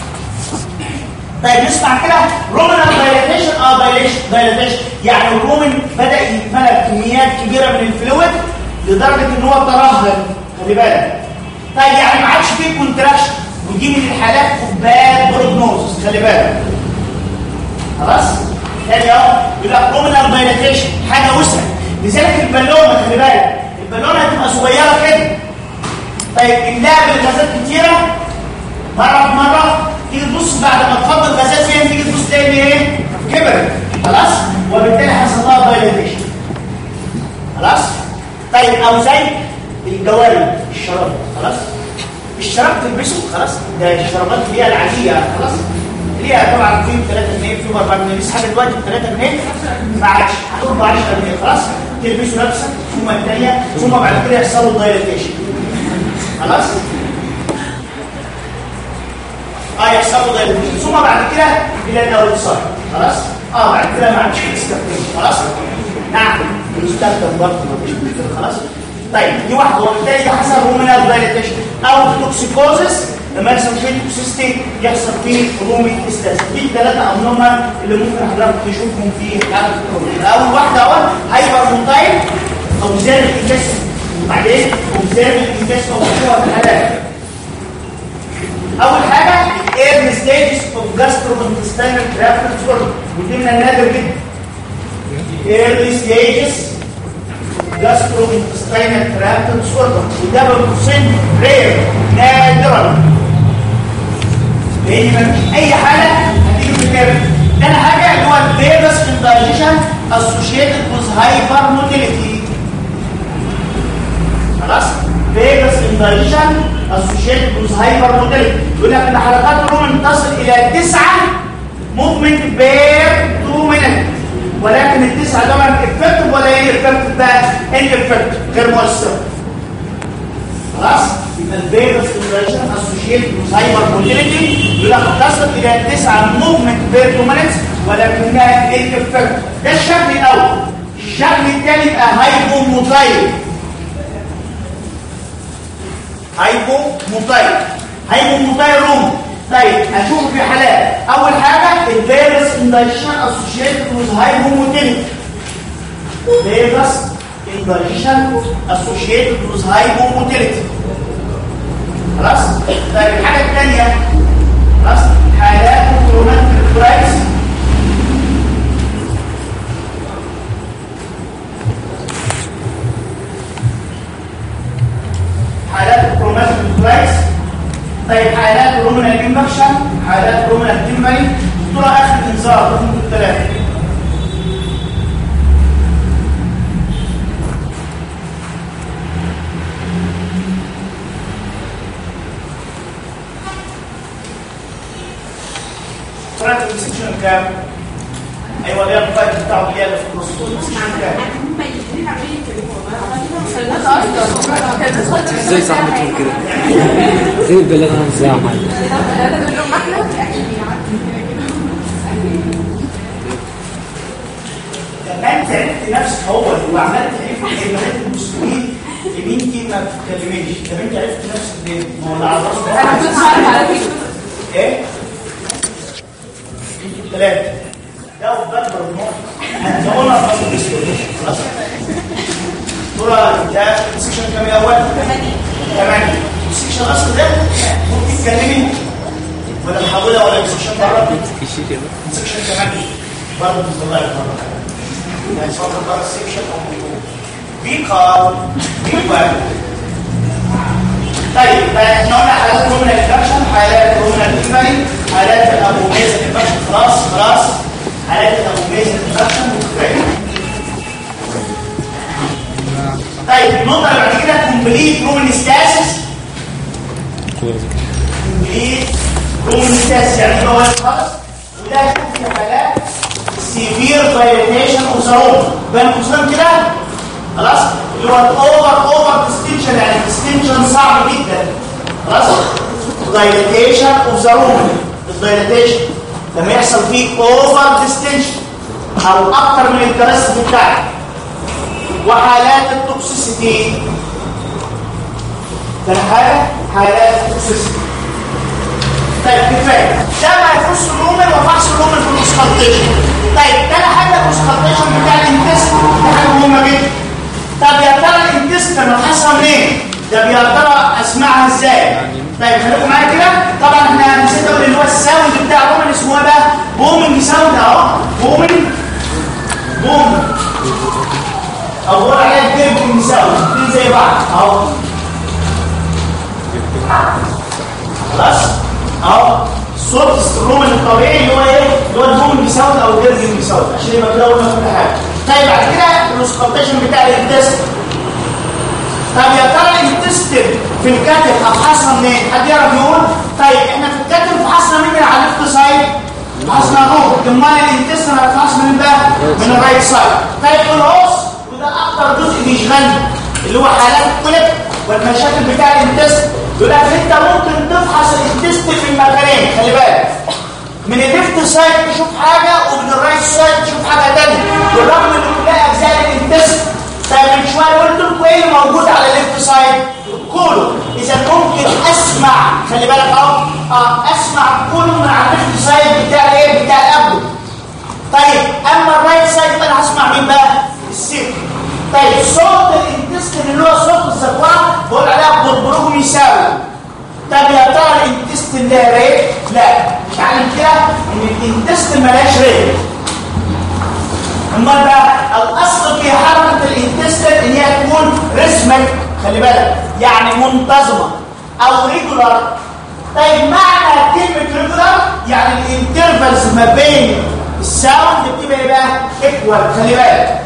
طيب نسمع كده رومنال دايلاتيشن اه دايلاتيشن يعني الرومن بدا يتملى كميات كبيره من الفلويد لدرجه ان هو ترهل. خلي بالك. طيب يعني ما عادش فيه كونتراكشن ودي من الحالات باد بروجنوزس. خلي بالك. خلاص؟ تاني اهو يقول لك رومنال دايلاتيشن حاجه وسعت. لذلك البالونه خلي بالك البالونه هتبقى صغيره كده. طيب اللعب الغازات كتيره مره بمره تيجي تبص بعد ما تفضل غازات فيها تيجي تبص تلاقي ايه؟ كبرت. خلاص؟ وبالتالي حصل لها دايلاتيشن. خلاص؟ طيب او زي الجوارب الشراب. خلاص؟ الشراب تلبسه خلاص ده الشرابات اللي هي العاديه خلاص ليها طبعا في ثلاثة جنيه في أربعة جنيه لسه حاجه دلوقتي ب ثلاثة جنيه ما عادش هتبقى عشرة جنيه. خلاص تلبسه نفسك ثم الثانيه ثم بعد كده يحصل له دايلاتيشن. خلاص اه يحصل له دايلاتيشن ثم بعد كده الى الاوتسايد. خلاص اه بعد كده ما عادش يستخدم. خلاص نعم يستخدم برضه ما فيش مشكله. خلاص طيب دي واحده، وبالتالي ده حصل رومينال دايليتيشن او توكسيكوزس. لما يحصل فيه توكسيستي يحصل فيه رومي استاس. دي الثلاثه ابنورمال اللي ممكن حضرتك تشوفهم في حاله الرومي. اول واحده اول هايبر موتايل او زياده الانجاز، وبعدين وزياده الانجاز موضوع الحالات. اول حاجه الايرلي ستيجز اوف جاستروانتستينال تراكت ديسوردر، ودي من النادر جدا. ايرلي ستيجز جاستروانتستينال تراكت ديسوردر، وده بقوسين رير، نادرا، لان مفيش اي حاله هتيجي في الكلام. تاني حاجه اللي هو الفيروس اندايجيشن اسوشيتد وذ هايبر موتيليتي. خلاص؟ فيروس اندايجيشن اسوشيتد وذ هايبر موتيليتي. يقول لك ان حركات الرومن تصل الى تسعه موفمنت بير اتنين مينت، ولكن التسعه ده ما افكتيف ولا ايه افكتيف بقى؟ ان افكتيف غير مؤثر. خلاص؟ يبقى الفيروس اندايجيشن اسوشيتد وذ هايبر موتيليتي يقول لك تصل الى تسعه موفمنت بير اتنين مينت ولكنها ان افكتيف. ده الشكل الاول. الشكل الثاني يبقى هايبو موتايل. هايبو موتايل هايبو موتايل روم. طيب هشوف في حالات. اول حاجه الفيروس اندايجيشن اسوشيتد وذ هايبو موتيليتي. فيروس اندايجيشن اسوشيتد وذ هايبو موتيليتي. خلاص؟ طيب الحاجه الثانيه خلاص حالات كروماتيك برايس. حالات الكروماتيك برايس. طيب حالات رومينال انفكشن، حالات رومينال تيمبري. دول اخر انذار ممكن ثلاثه. سرعه السكشن كام؟ ايوه اللي هي الفايت بتاعه اللي هي في البروستول السكشن كام؟ ازاي صاحبتهم كده؟ زي البلد انا ازاي عمل؟ لما انت عرفت نفسك هو وعملت عرفت كلمات المسلمين يا بنتي ما بتتكلميش. طب انت عرفت نفسك ليه؟ ما هو العرض انا كنت عارف على فكره ايه؟ ثلاثه ده وبكبر النقط انت قلنا خلاص. صورة ده السكشن كام الاول؟ ثمانية. السكشن الاصل ده ممكن تتكلمي ولا محاولة ولا السكشن بره؟ السكشن ثمانية برضه بتطلع بره. يعني صوت بره السكشن او بيقال بيقال. طيب احنا قلنا حالات رومينال انفكشن، حالات رومينال تيمبري، حالات الابوميز انفكشن. خلاص خلاص حالات الابوميز انفكشن وكفايه. طيب النقطة اللي بعد كده كومبليت رومينستاسيس. كومبليت رومينستاسيس يعني هو خالص. وده هتشوف في حالات سيفير دايليتيشن اوف ذا روم. بين قوسين كده خلاص اللي هو الاوفر اوفر ديستنشن، يعني ديستنشن صعب جدا. خلاص دايليتيشن اوف ذا روم. الدايليتيشن لما يحصل فيه اوفر ديستنشن او اكتر من الكباسيتي بتاعك. وحالات التوكسيسيتي. ثاني حاجه حالات التوكسيسيتي. طيب كفايه ده ما يخص الرومن وفحص الرومن في الاسكالتيشن. طيب ثاني حاجه الاسكالتيشن بتاع الانتست دي حاجه مهمه جدا. طب يا ترى الانتست لما حصل ليه؟ ده يا ترى اسمعها ازاي؟ طيب خليكم معايا كده. طبعا احنا نسيت اقول اللي هو الساوند بتاع الرومن اسمه ايه بقى؟ بومنج ساوند اهو. بومنج بومنج او بقول عليها الجيم مساوي الاثنين زي بعض اهو. خلاص اهو الصوت الرومن الطبيعي اللي هو ايه؟ اللي هو البوم مساوي او الجيم مساوي عشان يبقى كده قلنا كل حاجه. طيب بعد كده الاسكالتيشن بتاع الانتست. طب يا ترى الانتستين في الكتف ابحثها منين؟ حد يعرف يقول؟ طيب احنا في الكتف فحصنا منين على الليفت سايد؟ فحصنا الروح. امال الانتستين هتفحص منين بقى؟ من الرايت سايد. طيب الهوس وده اكتر جزء بيشغلني اللي هو حالات القلب والمشاكل بتاع الانتست. يقول لك انت ممكن تفحص الانتست في المكانين، خلي بالك. من الليفت سايد تشوف حاجه ومن الرايت سايد تشوف حاجه ثانيه، بالرغم ان كلها اجزاء الانتست. طيب من شويه قلت لكم ايه اللي موجود على اسمع خلي بالك اهو اه اسمع كله من على الليفت سايد بتاع الايه بتاع الابدو. طيب اما الرايت سايد انا هسمع مين بقى؟ السيف. طيب صوت الانتستين اللي هو صوت الزقوع بقول عليها بربرهم يساوي. طب يا ترى الانتستين لها ريت؟ لا. تعلم كده ان الانتستين مالهاش ريت. امال بقى الاصل في حركه الانتستين ان هي تكون رسمك خلي بالك يعني منتظمه او ريجولار. طيب معنى كلمه ريجولار يعني الانترفالز ما بين الساوند بتبقى ايه بقى؟ ايكوال خلي بالك.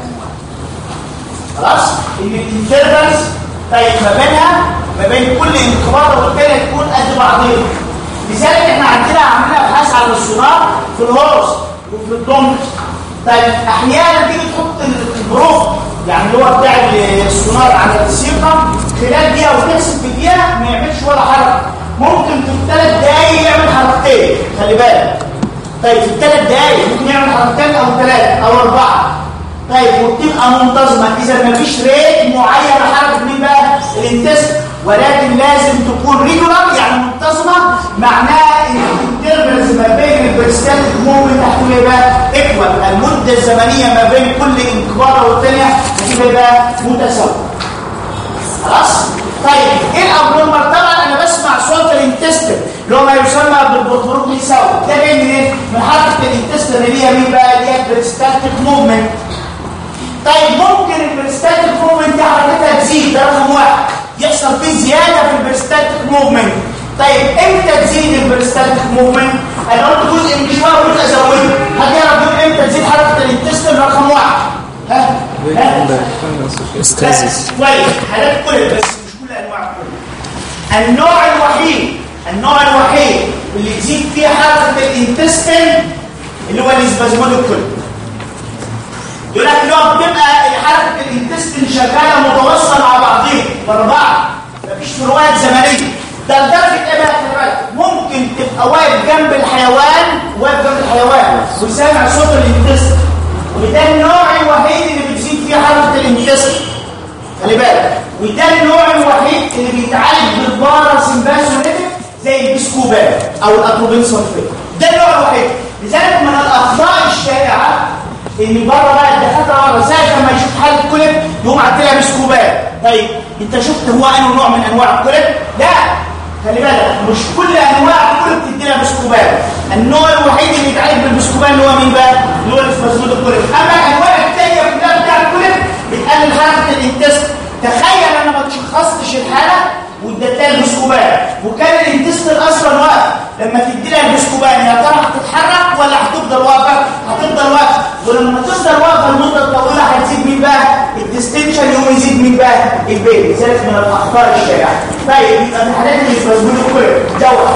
خلاص؟ ان الانترفالز طيب ما بينها ما بين كل انقباض والتاني تكون قد بعضيها. لذلك احنا عندنا عاملين ابحاث على السونار في الهورس وفي الدمر. طيب احيانا تيجي تحط البروف يعني اللي هو بتاع السونار على السيقه خلال دقيقه وتحسب في دقيقه ما يعملش ولا حركه. ممكن في الثلاث دقائق يعمل حركتين خلي بالك. طيب في الثلاث دقائق ممكن يعمل حركتين او ثلاثه او اربعه. طيب وبتبقى منتظمه اذا ما فيش ريت معين لحركه مين بقى؟ الانتست. ولكن لازم تكون ريجولار يعني منتظمه معناها ان الانترفالز ما بين البريستاتيك موفمنت هتكون ايه بقى؟ ايكوال. المده الزمنيه ما بين كل انقباضه والثانيه هتبقى ايه بقى؟ متساويه. خلاص؟ طيب ايه الابنورمال؟ طبعا انا بسمع صوت الانتستين اللي هو ما يسمى بالبطروق يساوي. ده جاي منين؟ من حركه الانتستين اللي هي مين بقى؟ اللي هي البريستاتيك موفمنت. طيب ممكن البريستاتيك موفمنت دي حركتها تزيد. ده رقم واحد يحصل فيه زياده في البريستاتيك موفمنت. طيب امتى تزيد البريستاتيك موفمنت؟ انا قلت جزء من شويه وقلت ازوده. حد يعرف يقول امتى تزيد حركه الانتستين؟ رقم واحد. ها؟ ها؟ استاذ كويس حالات كل بس مش كل انواع كل. النوع الوحيد النوع الوحيد اللي تزيد فيه حركه الانتستين اللي هو الاسبازموديك كل. يقول لك لو بتبقى حركه الانتستين شغاله متواصله مع بعضيها ورا بعض مفيش فروقات زمنيه. ده لدرجه ايه بقى؟ ممكن تبقى واقف جنب الحيوان واقف جنب الحيوان وسامع صوت الانتستين. وده النوع الوحيد اللي بتزيد فيه حركه الانتستين خلي بالك. وده النوع الوحيد اللي بيتعالج بالباراسمباثوليتيك زي البسكوبات او الاتروبين سلفيت. ده النوع الوحيد. لذلك من الاخطاء الشائعه ان بره بقى الدكاتره بره ساعه لما يشوف حاله كوليب يقوم عندنا بسكوبات. طيب انت شفت هو انه نوع من انواع الكوليب؟ لا خلي بالك مش كل انواع الكوليب بتدي لها بسكوبات. النوع الوحيد اللي بيتعالج بالبسكوبات اللي هو مين بقى؟ اللي هو الاسبازموديك كوليب. اما الانواع الثانيه كلها بتاع الكوليب بتقلل حركه الانتست. تخيل انا ما تشخصتش الحاله واديت لها البسكوبات وكان الانتستين اصلا واقف. لما تدي لها البسكوبات يا ترى هتتحرك ولا هتفضل واقفه؟ هتفضل واقفه. ولما تفضل واقفه المده الطويله هتزيد مين بقى؟ الديستنشن يقوم يزيد مين بقى؟ البيبي. لذلك من الاخطاء الشائعه. طيب يبقى من الحالات اللي بتظبط كل دواء.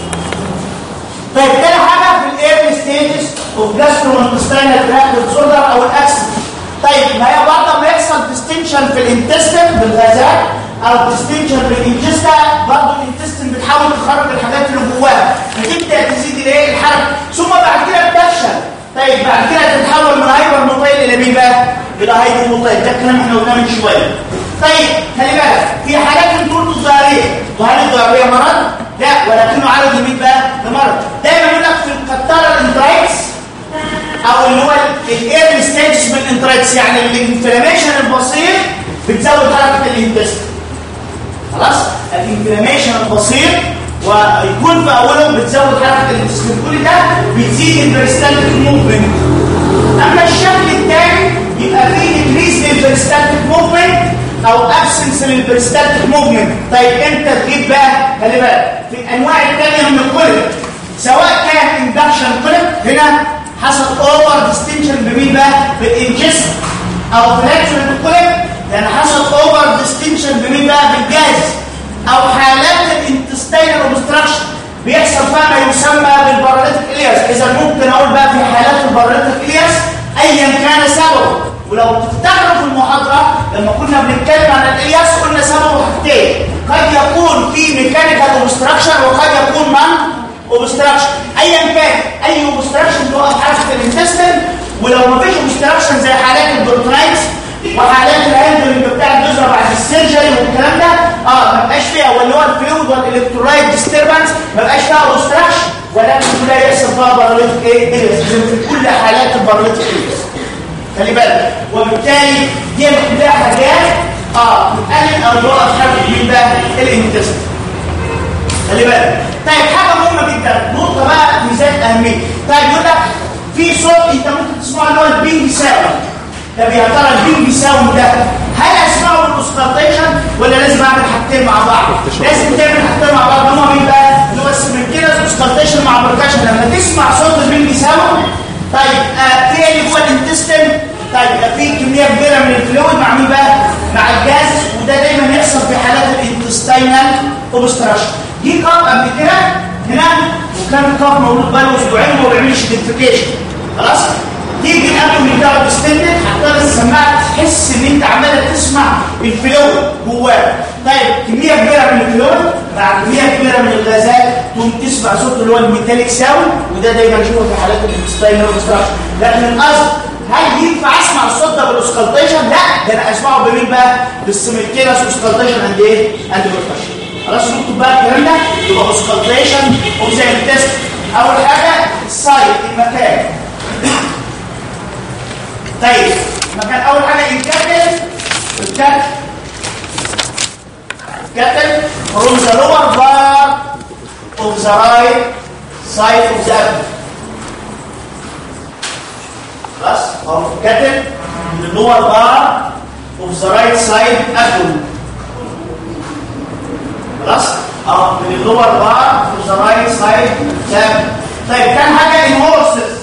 طيب تاني حاجه في الايرلي ستيجز اوف جاستروانتستينال تراكت ديسوردر او الاكسس. طيب ما هي برضه ما يحصل ديستنشن في الانتستين بالغازات او ديستنشن في الانجستا برضه الانتستين بتحاول تخرج الحاجات اللي جواها فتبدا تزيد الايه؟ الحركه ثم بعد كده بتفشل. طيب بعد كده تتحول من هايبر موتيل الى مين بقى؟ الى هايبر موتيل. ده الكلام احنا قلناه من شويه. طيب خلي بالك في حالات الدور الظاهريه. وهل الظاهريه مرض؟ لا ولكنه عرض لمين بقى؟ لمرض. دايما يقول لك في القطاره الانترايتس او اللي هو الايرلي ستيجز من الانترايتس يعني الانفلاميشن البسيط بتزود حركه الانتستين. خلاص؟ الانفلاميشن البسيط ويكون في اوله بتزود حركه الانتستين. كل ده بتزيد البريستاتيك موفمنت. اما الشكل الثاني يبقى فيه ديكريز للبريستاتيك موفمنت او ابسنس للبريستاتيك موفمنت. طيب امتى تجيب بقى؟ خلي بالك في الانواع الثانيه من الكوليب سواء كان اندكشن كوليب هنا حصل اوفر ديستنشن بمين بقى؟ بالانجست او فلاكشن كوليب يعني حصل اوفر ديستنشن بمين بقى؟ بالجاز او حالات الانتستينال اوبستراكشن بيحصل فيها ما يسمى بالباراليتيك الياس. اذا ممكن اقول بقى في حالات الباراليتيك الياس ايا كان سببه. ولو تفتكروا في المحاضره لما كنا بنتكلم عن الالياس قلنا سببه حاجتين. قد يكون في ميكانيكال اوبستراكشن وقد يكون نون اوبستراكشن. ايا كان اي اوبستراكشن توقف حركه الانتستين. ولو ما فيش اوبستراكشن زي حالات البروتونايتس وحالات الهاندلنج بتاع الجزر بعد السيرجري والكلام ده اه ما بقاش فيها واللي هو الفلويد والالكترولايت ديستربنس ما بقاش فيها اوبستراكشن ولكن كلها يحصل فيها باراليتيك ايه ديليس في كل حالات الباراليتيك ديليس. خلي بالك وبالتالي دي كلها حاجات اه بتقلل او يوقف حاجه مين بقى الانتستين. خلي بالك. طيب حاجه مهمه جدا نقطه بقى في ذات اهميه. طيب يقول لك في صوت انت ممكن تسمعه اللي هو البينج ساوند. طب يا ترى البينج ساوند ده هل اسمعه بالاوسكالتيشن ولا لازم اعمل حاجتين مع بعض؟ لازم تعمل حاجتين مع بعض. اللي هو مين بقى؟ اللي هو السمنتينس اوسكالتيشن مع بركشن. لما تسمع صوت البينج ساوند طيب آه في اللي جوه الانتستين طيب يبقى في كميه كبيره من الفلويد مع مين بقى؟ مع الجاز وده دايما يحصل في حالات الانتستينال اوبستراكشن. دي كاب قبل كده هنا وكان كاب موجود بقاله اسبوعين وما بيعملش ايدنتيفيكيشن. خلاص؟ تيجي الانتومي بتاعه تستند حتى السماعه تحس ان انت عماله تسمع الفلويد جواه. طيب كميه كبيره من الفلويد مع كميه كبيره من الغازات تقوم تسمع صوت اللي هو الميتاليك ساوند وده دايما نشوفه في حالات الانتستينال اوبستراكشن. لكن القصد هل ينفع اسمع الصوت ده بالاوسكالتيشن؟ لا ده انا اسمعه بمين بقى؟ بالسيملتينس اوسكالتيشن اند ايه؟ اند بركشن. خلاص نكتب بقى الكلام ده يبقى اوسكالتيشن اوف ذا انتست. اول حاجه السايت المكان. طيب المكان اول حاجه الكاتل الكاتل الكاتل from the lower part of the right side of the abdomen. خلاص اهو الكاتل من اللور بار of the right side abdomen. خلاص اهو من اللور بار of the right side abdomen. طيب كان حاجه الهورسز.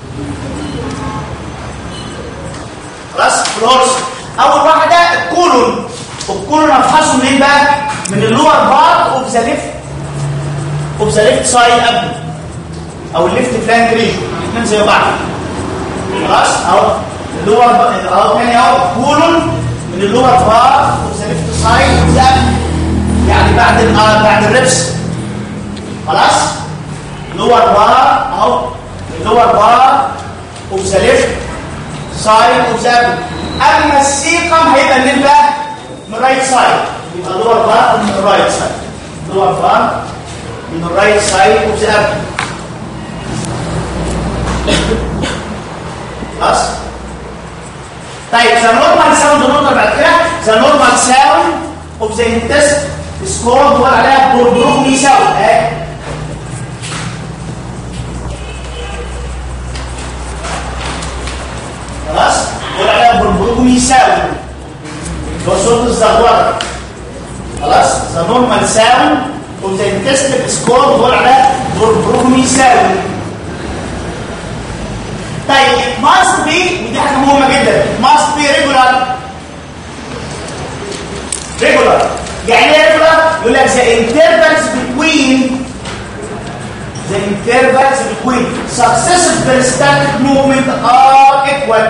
خلاص الهورس اول واحده الكولون. الكولون افحصه منين بقى؟ من اللور بار of the left of the left side abdomen او الليفت فلانك ريجن الاثنين زي بعض. خلاص اهو اللور اهو ثاني اهو كولون من اللور بار اوف ذا ليفت سايد ده يعني بعد بعد الربس. خلاص اللور بار اهو اللور بار اوف ذا ليفت سايد اوف ذا. اما السيقم هيبقى منين بقى؟ من الرايت سايد. يبقى اللور بار من الرايت سايد. اللور بار من الرايت سايد اوف ذا. خلاص طيب ذا نورمال ساوند نقطه بعد كده ذا نورمال ساوند اوف ذا انتست سكور بقول عليها بوربرومي ساوند اهي. خلاص بقول عليها بوربرومي ساوند هو صوت الزغوره. خلاص ذا نورمال ساوند اوف ذا انتست سكور بقول عليها بوربرومي ساوند. طيب it must be ودي حاجه مهمه جدا must be regular. regular يعني ايه regular؟ يقول لك the intervals between the intervals between successive peristaltic movement are equal.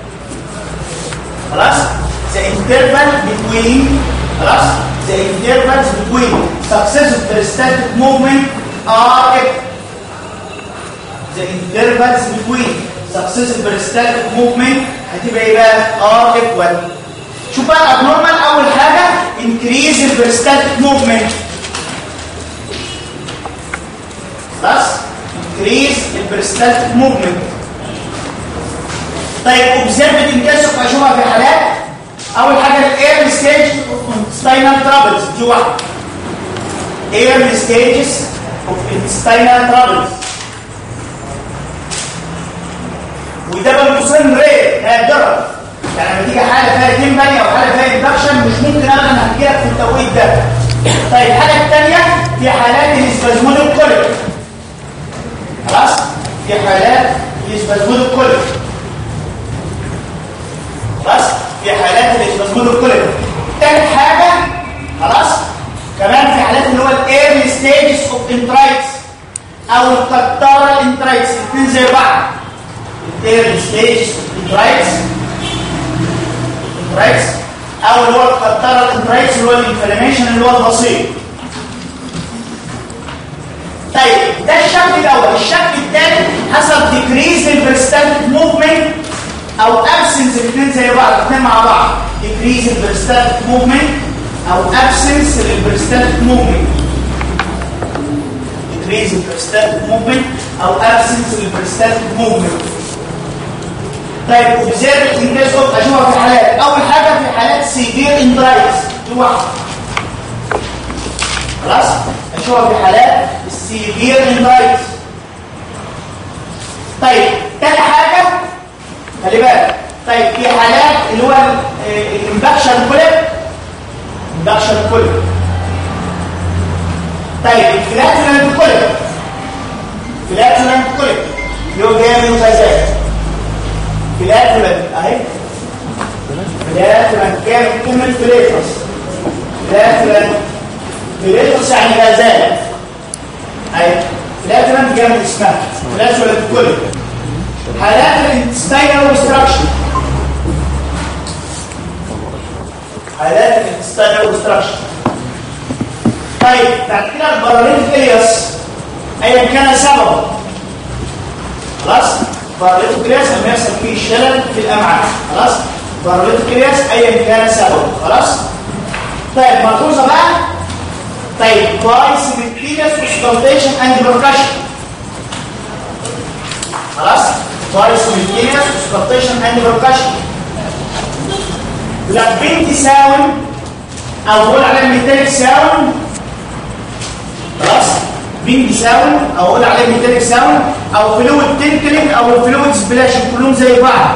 خلاص the interval between خلاص the intervals between successive peristaltic movement are equal. the intervals between successive peristaltic movement هتبقى ايه بقى؟ ار ايكوال. شوف بقى الابنورمال اول حاجه increase the peristaltic movement. خلاص increase the peristaltic movement. طيب observed in case of اشوفها في حالات اول حاجه الايرلي ستيج of intestinal troubles. دي واحده early stages of intestinal troubles وده بالمصين رير نادرا. يعني لما تيجي حاله فيها تيمباني او حاله فيها انفكشن مش ممكن ابدا هتجي لك في التوقيت ده. طيب الحاجه الثانيه في حالات الاسبازموديك كوليك. خلاص في حالات الاسبازموديك كوليك. خلاص في حالات الاسبازموديك كوليك. ثالث حاجه خلاص كمان في حالات اللي هو الايرلي ستيجز اوف انترايتس او الكتارال انترايتس الاثنين زي بعض. الايرلي ستيجز انترايتس انترايتس او اللي هو الكتارال انترايتس اللي هو الانفلاميشن اللي هو البسيط. طيب ده الشكل الاول. الشكل الثاني حصل ديكريز البريستالتيك موفمنت او ابسنس الاثنين زي بعض الاثنين مع بعض. ديكريز البريستالتيك موفمنت او absence للبريستالتيك موفمنت. decrease البريستالتيك موفمنت او absence للبريستالتيك موفمنت. طيب observe in case of اشوفها في حالات. اول حاجه في حالات severe enteritis دي واحده. خلاص؟ اشوفها في حالات severe enteritis. طيب تاني حاجه خلي بالك. طيب في حالات اللي هو الامباكشن كوليك امباكشن كوليك. طيب الفلاتولنت كوليك فلاتولنت كوليك اللي هو جاي من غازات. فلاتولنت اهي فلاتولنت جاي من كلمه فلاتوس. فلاتولنت فلاتوس يعني غازات اهي. فلاتولنت جاي من اسمها فلاتولنت كوليك. حالات الانتستينال اوبستراكشن حالات الانتستينال اوبستراكشن. طيب بعد كده الباراليتيك الياس ايا كان سببه. خلاص باراليتيك الياس لما يحصل فيه شلل في الامعاء. خلاص باراليتيك الياس ايا كان سببه. خلاص طيب ملحوظه بقى. طيب باي سيمتريس اوسكالتيشن اند بركشن. خلاص باي سيمتريس اوسكالتيشن اند بركشن. لا بنتي ساوند او بقول عليها ميتاليك ساوند. خلاص بنتي ساوند او بقول عليها ميتاليك ساوند او فلويد تنكلينج او الفلويد سبلاشن كلهم زي بعض.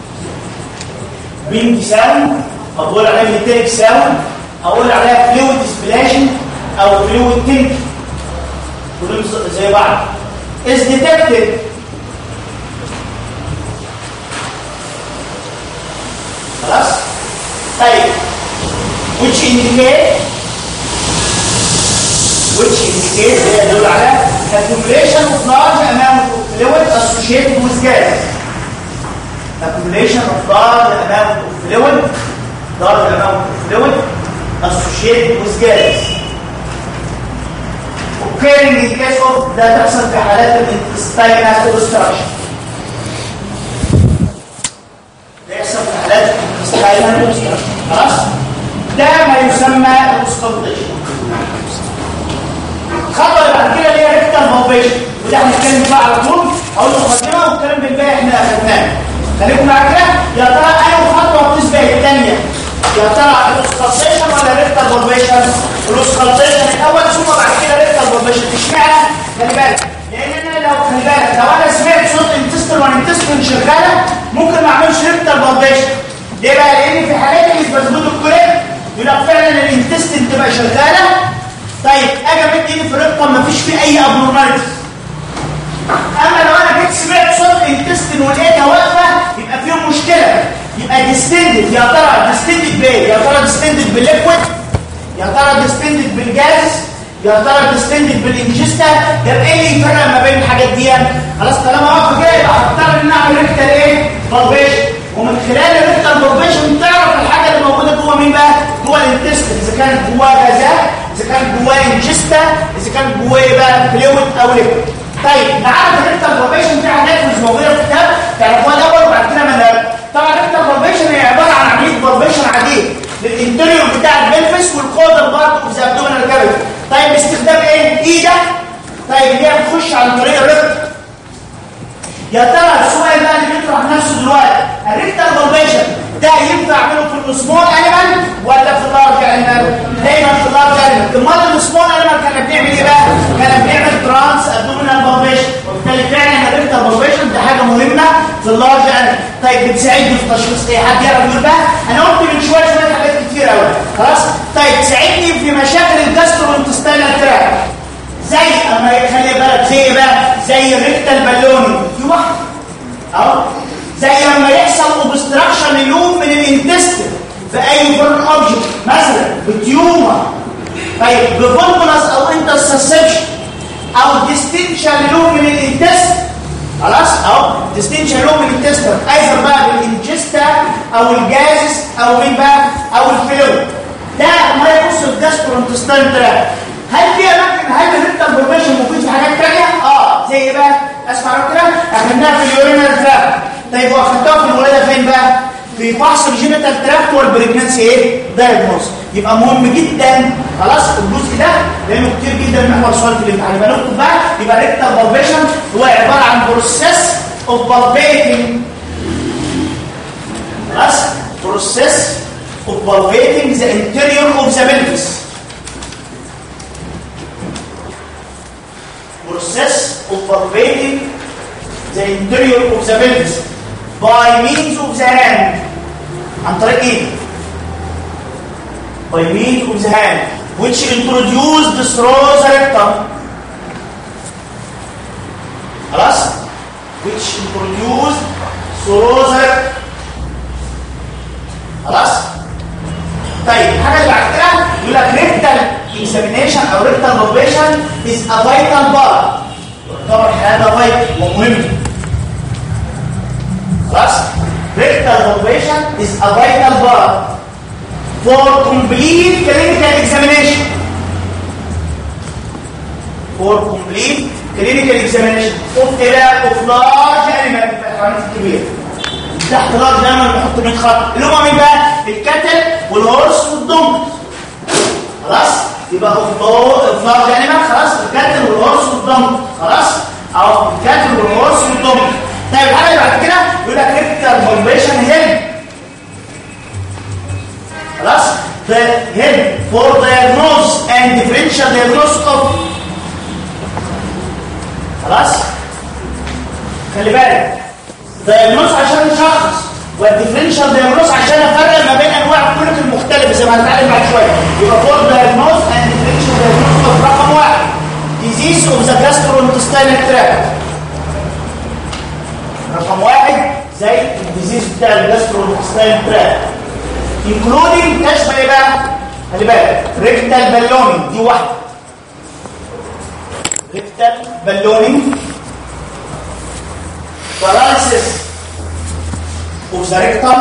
بنتي ساوند او بقول عليها ميتاليك ساوند او اقول عليها فلويد سبلاشن او فلويد تنكلينج كلهم زي بعض. is detected خلاص. طيب which indicate which indicate هي يدل على accumulation of large amount of fluid associated with gas. accumulation of large amount of fluid large amount of fluid associated with gas. occurring in case of ده تحصل في حالات الانتستينال اوبستراكشن. ده يحصل في حالات الانتستينال اوبستراكشن. خلاص ده ما يسمى اوسكالتيشن. الخطوه اللي بعد كده اللي هي ريكتال بالبيشن وده هنتكلم فيها على طول. اقول مقدمه والكلام بالباقي احنا اخدناه. خليكم معايا كده. يا ترى اي خطوه بتسبق الثانيه؟ يا ترى الاوسكالتيشن ولا ريكتال بالبيشن؟ الاوسكالتيشن الاول ثم بعد كده ريكتال بالبيشن. اشمعنى؟ خلي بالك لان انا لو خلي بالك لو انا سمعت صوت انتستين والانتستين شغاله ممكن ما اعملش ريكتال بالبيشن. ليه بقى؟ لان في حالات اللي بتثبت الكوليك يبقى فعلا الانتستين تبقى شغاله. طيب اجي امد ايدي في الرقم ما فيش فيه اي ابنورماليتي. اما لو انا جيت سمعت صوت انتستين ولقيتها واقفه يبقى فيهم مشكله. يبقى ديستندد. يا ترى ديستندد بايه؟ يا ترى ديستندد بالليكويد؟ يا ترى ديستندد بالجاز؟ يا ترى ديستندد بالانجستا؟ ده ايه اللي يفرق ما بين الحاجات دي؟ خلاص طالما واقفه كده يبقى هضطر ان اعمل ريكتال ايه؟ بالبيشن. ومن خلال الريكتال بالبيشن تعرف الحاجه اللي موجوده جوه مين بقى؟ جوه الانتستين. اذا كانت جواه غازات، اذا كانت جواه انجستا، اذا كانت جواه ايه بقى؟ فلويد او ليكويد. طيب نعرف الريكتال بالبيشن في حاجات مش موجوده في الكتاب تعرفوها الاول وبعد كده منها. طبعا الريكتال بالبيشن هي عباره عن عمليه بالبيشن عاديه للانتريور بتاع البلفس والكودر بارت اوف ذا ابدومينال كافيتي. طيب باستخدام ايه؟ ايدك. طيب اللي هي بتخش عن طريق الريكتال. يا ترى السؤال بقى اللي بيطرح نفسه دلوقتي الريكتال بالبيشن ده ينفع اعمله في السمول انيمال ولا في اللارج انيمال؟ دايما في اللارج انيمال. امال السمول انيمال كنا بنعمل ايه بقى؟ كنا بنعمل ترانس ابدومينال بالبيشن. وبالتالي فعلا الريكتال بالبيشن ده حاجه مهمه في اللارج انيمال. طيب بتساعدني في تشخيص ايه؟ حد يعرف يقول بقى؟ انا قلت من شويه شويه حاجات كتير قوي. خلاص؟ طيب تساعدني في مشاكل الجاسترو انتستينال تراكت. زي اما خلي بالك زي ايه بقى؟ زي الريكتال بالوني. في واحد اهو زي لما يحصل اوبستراكشن للوب من الانتستين في اي فورن اوبجكت مثلا بتيومر. طيب بفولبولس او انترسبشن او ديستنشن للوب من الانتستين. خلاص اهو ديستنشن للوب من الانتستين ايضا بقى بالانجستا او الجازس او مين بقى او الفلويد. ده ما يخص الجاسترو انتستين تراكت. هل في اماكن هل الريكتال بالبيشن موجود في حاجات ثانيه؟ اه زي ايه بقى؟ اسمع كده اخدناها في اليورينال تراكت. طيب واخدتها في الولاده فين بقى؟ في فحص الجينيتال تراكت والبريجنانسي ايه؟ دايجنوز. يبقى مهم جدا خلاص الجزء ده لانه كتير جدا محور سؤال في الامتحان. يبقى نكتب بقى يبقى ريكتال بالبيشن هو عباره عن بروسيس اوف بالبيتنج خلاص بروسيس اوف بالبيتنج ذا انتيريور اوف ذا pelvis. process of palpating the interior of the pelvis by means of the hand. عن طريق ايه؟ by means of the hand which introduced through the rectum. خلاص؟ which introduced through the rectum. خلاص؟ طيب الحاجه اللي بعد كده يقول لك rectal examination او rectal palpation is a vital part. يعتبر هذا vital ومهم. خلاص؟ rectal palpation is a vital part for complete clinical examination. for complete clinical examination of of large animal في الحيوانات الكبيره. تحت لارج دايما بنحط من خط اللي هم مين بقى؟ الكتل والهورس والدمب. خلاص؟ يبقى اوف لارج انيمال خلاص الكتل والهورس والدمب. خلاص؟ او الكتل والهورس والدمب. طيب الحاجه اللي بعد كده يقول لك ريكتال بالبيشن هيد. خلاص؟ the head for diagnosis and differential diagnosis of. خلاص؟ خلي بالك دايجنوز عشان نشخص والديفرنشال دايجنوز عشان افرق ما بين انواع الكلينيك المختلفه زي ما هنتعلم بعد شويه. يبقى فور دايجنوز اند ديفرنشال دايجنوز رقم واحد ديزيز اوف ذا جاسترونتستينال تراكت. رقم واحد زي الديزيز بتاع الجاسترونتستينال تراكت انكلودينج تشبه ايه بقى؟ خلي بالك ريكتال بالونينج دي واحده ريكتال بالونينج paralysis of the rectum.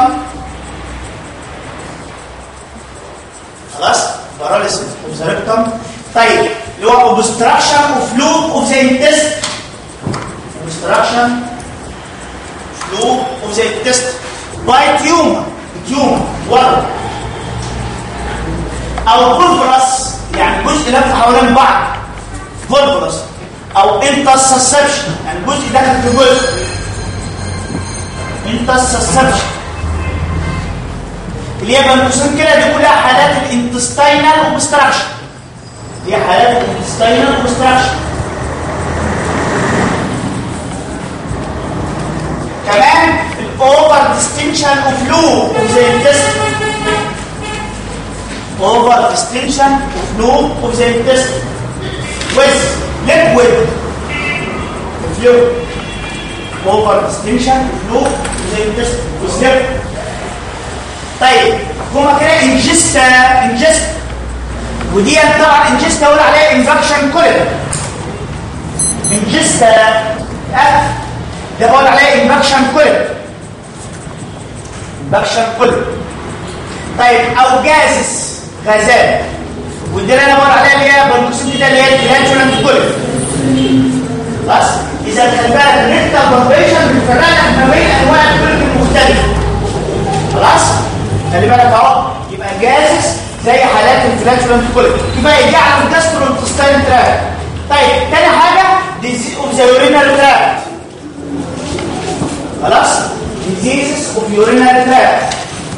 خلاص paralysis of the rectum. طيب اللي هو obstruction of loop of the intestine. obstruction loop of the intestine by tumor tumor ورم او فولفرس يعني جزء لف حوالين بعض فولفرس او انترسبشن يعني جزء داخل في جزء انترسبشن اللي هي بنقسم كده دي كلها حالات الانتستينال اوبستراكشن. دي حالات الانتستينال اوبستراكشن. كمان الاوفر ديستنشن اوف لوب اوف ذا انتستين. اوفر ديستنشن اوف لوب اوف ذا انتستين with liquid fluid. over distinction fluid زي التست وسلب. طيب هما كده انجستا انجست ودي طبعا انجستا اقول عليها انفكشن كولر. انجستا اف ده بقول عليها انفكشن كولر انفكشن كولر. طيب او جازس غازات ودي اللي انا بقول عليها اللي هي بالقسم ده اللي هي الجلانشولانت كولر. خلاص اذا خلي بالك الريكتال بالبيشن بتفرق لك ما بين انواع الكولر المختلفه. خلاص خلي بالك اهو يبقى جازس زي حالات الجلانشولانت كولر يبقى يجي على الجاسترونتستينال تراكت. طيب تاني حاجه ديزيز اوف ذا يورينال تراكت. خلاص ديزيز اوف يورينال تراكت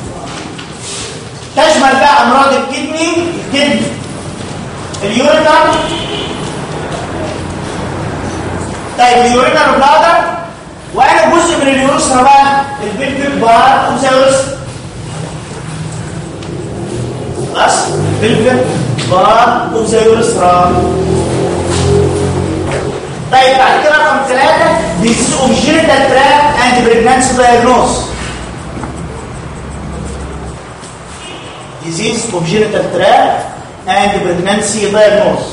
تشمل بقى امراض الكدني الكدني اليوريتر. طيب اليورينر بلادر وانا جزء من اليوريثرا بقى البلفيك بار اوف ذا يوريثرا. خلاص البلفيك بار اوف ذا يوريثرا. طيب بعد كده رقم ثلاثة ديزيز اوف جينيتال تراكت اند بريجنانسي دايجنوز. disease of genital tract and pregnancy diagnosis.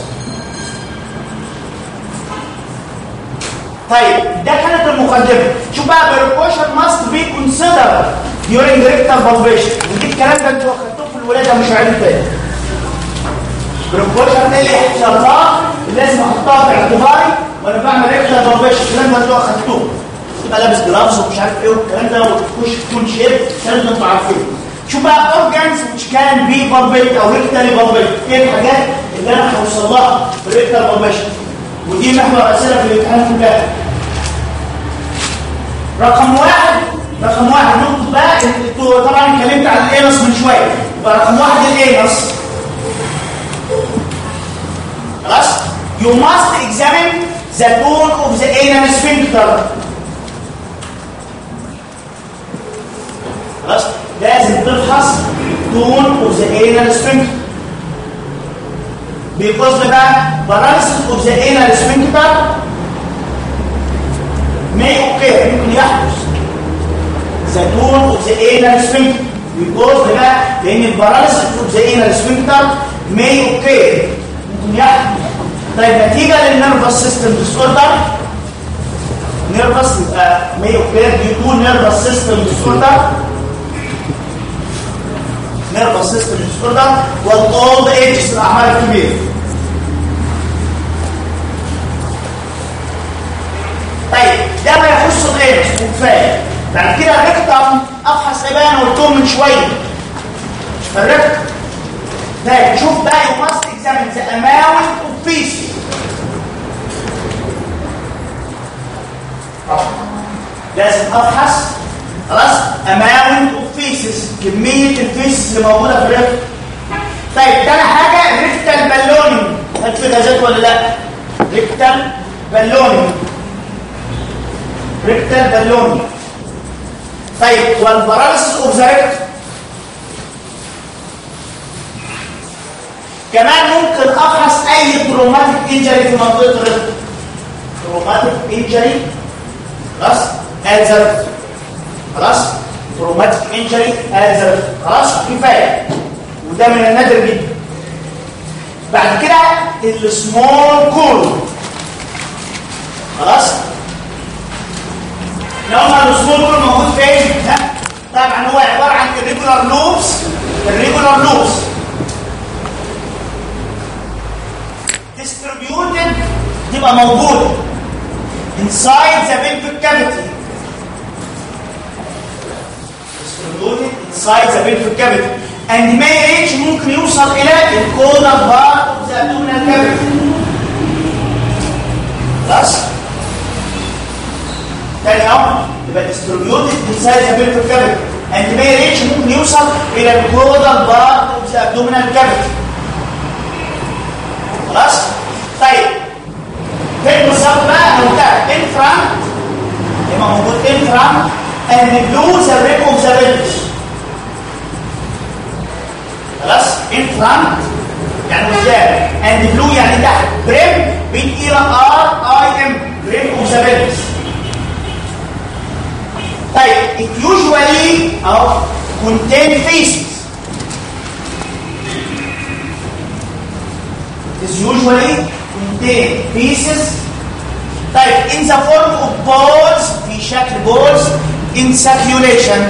طيب ده كانت المقدمه. شوف بقى precaution must be considered during rectal palpation. ودي الكلام ده انتوا اخدتوه في الولاده مش عارف تاني. precaution ايه الاحتياطات اللي لازم احطها في اعتباري وانا بعمل rectal palpation. الكلام ده انتوا اخدتوه. تبقى لابس جلافز ومش عارف ايه والكلام ده وتخش تكون شيب لازم انتوا عارفين. شوف بقى اورجانز which can be بالبيت او ريكتالي بالبيت، ايه الحاجات اللي انا هوصل لها بالريكتال بالبيشن؟ ودي محور اسئله في الامتحان كلها. رقم واحد رقم واحد نقطه بقى، انتوا طبعا اتكلمت عن الانس من شويه، يبقى رقم واحد الانس. خلاص؟ You must examine the tone of the anal sphincter. خلاص؟ لازم تفحص tone of the anal sphincter. Because بقى paralysis of the anal sphincter may occur، ممكن يحدث. The tone of the anal sphincter. Because بقى لأن paralysis of the anal sphincter may occur، ممكن يحدث. طيب نتيجة للنيرفس سيستم ديسوردر، نيرفس يبقى may occur due to nervous system disorder، nervous system disorder والold age الأعمار الكبيرة. طيب ده ما يخص الانس وكفايه. بعد كده الريكتم افحص ايه بقى؟ انا قلتهم من شويه. الريكتم طيب شوف بقى you must examine the amount of feces. لازم افحص خلاص amount of feces، كميه الفيسز اللي موجوده في الريكتم. طيب تاني حاجه ريكتال بالونينج، هل في غازات ولا لا؟ ريكتال بالونينج، ريكتال بالونينج. طيب والباراليسيس اوف ذا ريكتم كمان ممكن افحص اي تروماتيك انجري في منطقه الريكتم. تروماتيك انجري خلاص ات ذا ريكتم، خلاص تروماتيك انجري ات ذا ريكتم، خلاص كفايه، وده من النادر جدا. بعد كده السمول كولون، خلاص لو ما السمول كولون موجود فين؟ ها طبعا هو عباره عن الريجولار لوبس، الريجولار لوبس distributed تبقى موجوده inside the pelvic cavity، distributed inside the pelvic cavity and may reach، ممكن يوصل الى الكودال بارت of the abdominal cavity. خلاص تاني اهو يبقى distributed inside the pelvic cavity and may reach، ممكن يوصل الى الكودال بارت of the abdominal cavity. خلاص طيب فين بالظبط بقى؟ انا قلت ان فرونت يبقى موجود ان فرونت and below the rim of the pelvis. خلاص ان فرونت يعني قدام and below يعني تحت، بريم بين الى ار اي ام rim of the pelvis. طيب it usually اهو contain feces، is usually contain feces. طيب in the form of balls، في شكل balls in circulation.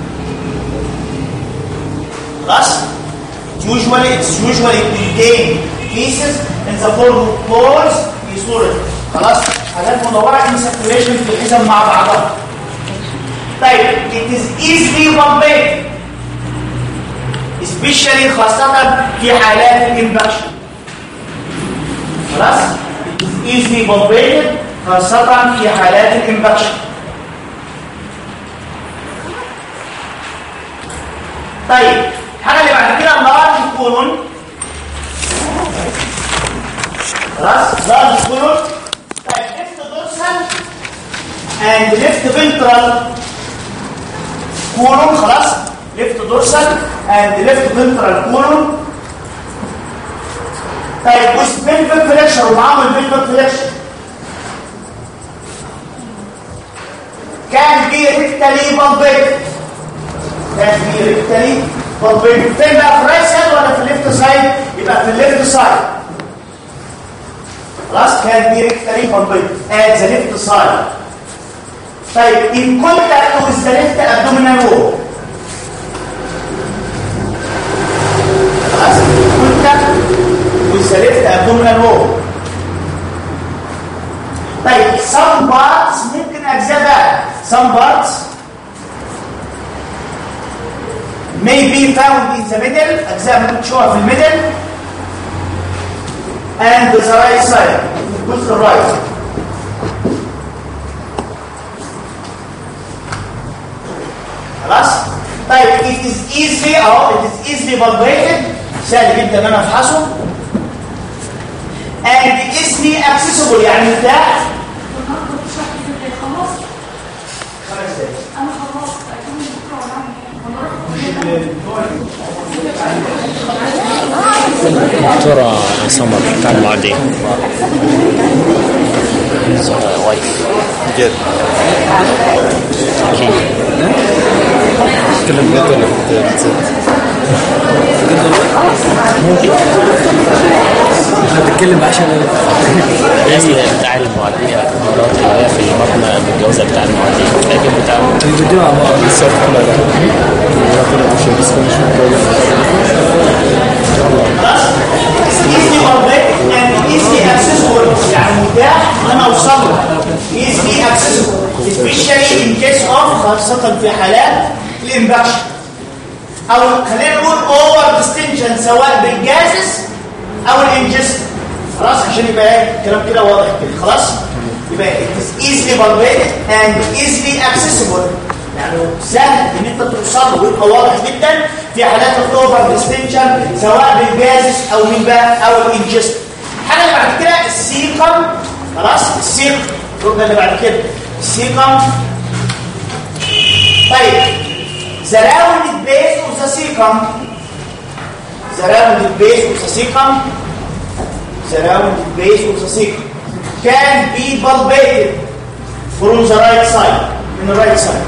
خلاص usually it's usually contain feces in the form of balls في صورة خلاص حاجات مدورة in circulation في الحزم مع بعضها. طيب it is easily pumped especially خاصة في حالات الانفكشن. خلاص easily pumped خاصة في حالات الانفكشن. طيب الحاجة اللي بعد كده اللارج كولون. خلاص لارج كولون. طيب left dorsal and left ventral كولون، خلاص left dorsal and left ventral كولون. طيب with pelvic flexion ومعاهم pelvic flexion كان في rectally pumped، كان في rectally pumped. فين بقى في الرايت سايد ولا في الليفت سايد؟ يبقى في الليفت سايد. خلاص كان في rectally pumped at the left side. طيب in contact with the left abdominal wall. خلاص contact with the left abdominal wall. طيب some parts ممكن اجزاء some parts may be found in the middle أجزاء ممكن تشوفها في الميدل and the right side الجزء الرايت. خلاص؟ طيب it is easily أو it is easily palpated سهل جدا ان انا افحصه and easily accessible يعني متاح. انا خلصت دكتورة سمر تعال معدي وايف جد تكلم جد ولا بتتكلم عشان هي بتاع المعدية مرات اللي هي في المبنى المتجوزة بتاع المعدية الراجل بتاع الفيديو مع بعض الصوت كله ده مش بس مش متجوز easily palpated and easily accessible يعني متاح ان انا اوصل له easily accessible especially in case of خاصة في حالات الانبكشن او خلينا نقول اوفر ديستنشن سواء بالجازس او الانجست. خلاص عشان يبقى الكلام كده واضح كده. خلاص يبقى it is easily palpated and easily accessible يعني سهل ان انت توصل له ويبقى واضح جدا في حالات الاوفر ديستنشن سواء بالجازس او من بقى او الانجست. الحاجه اللي بعد كده السيقم. خلاص السيق الركنه اللي بعد كده السيقم. طيب the rounded base of the cecum the rounded base of the cecum the rounded base of the cecum can be palpated from the right side in the right side.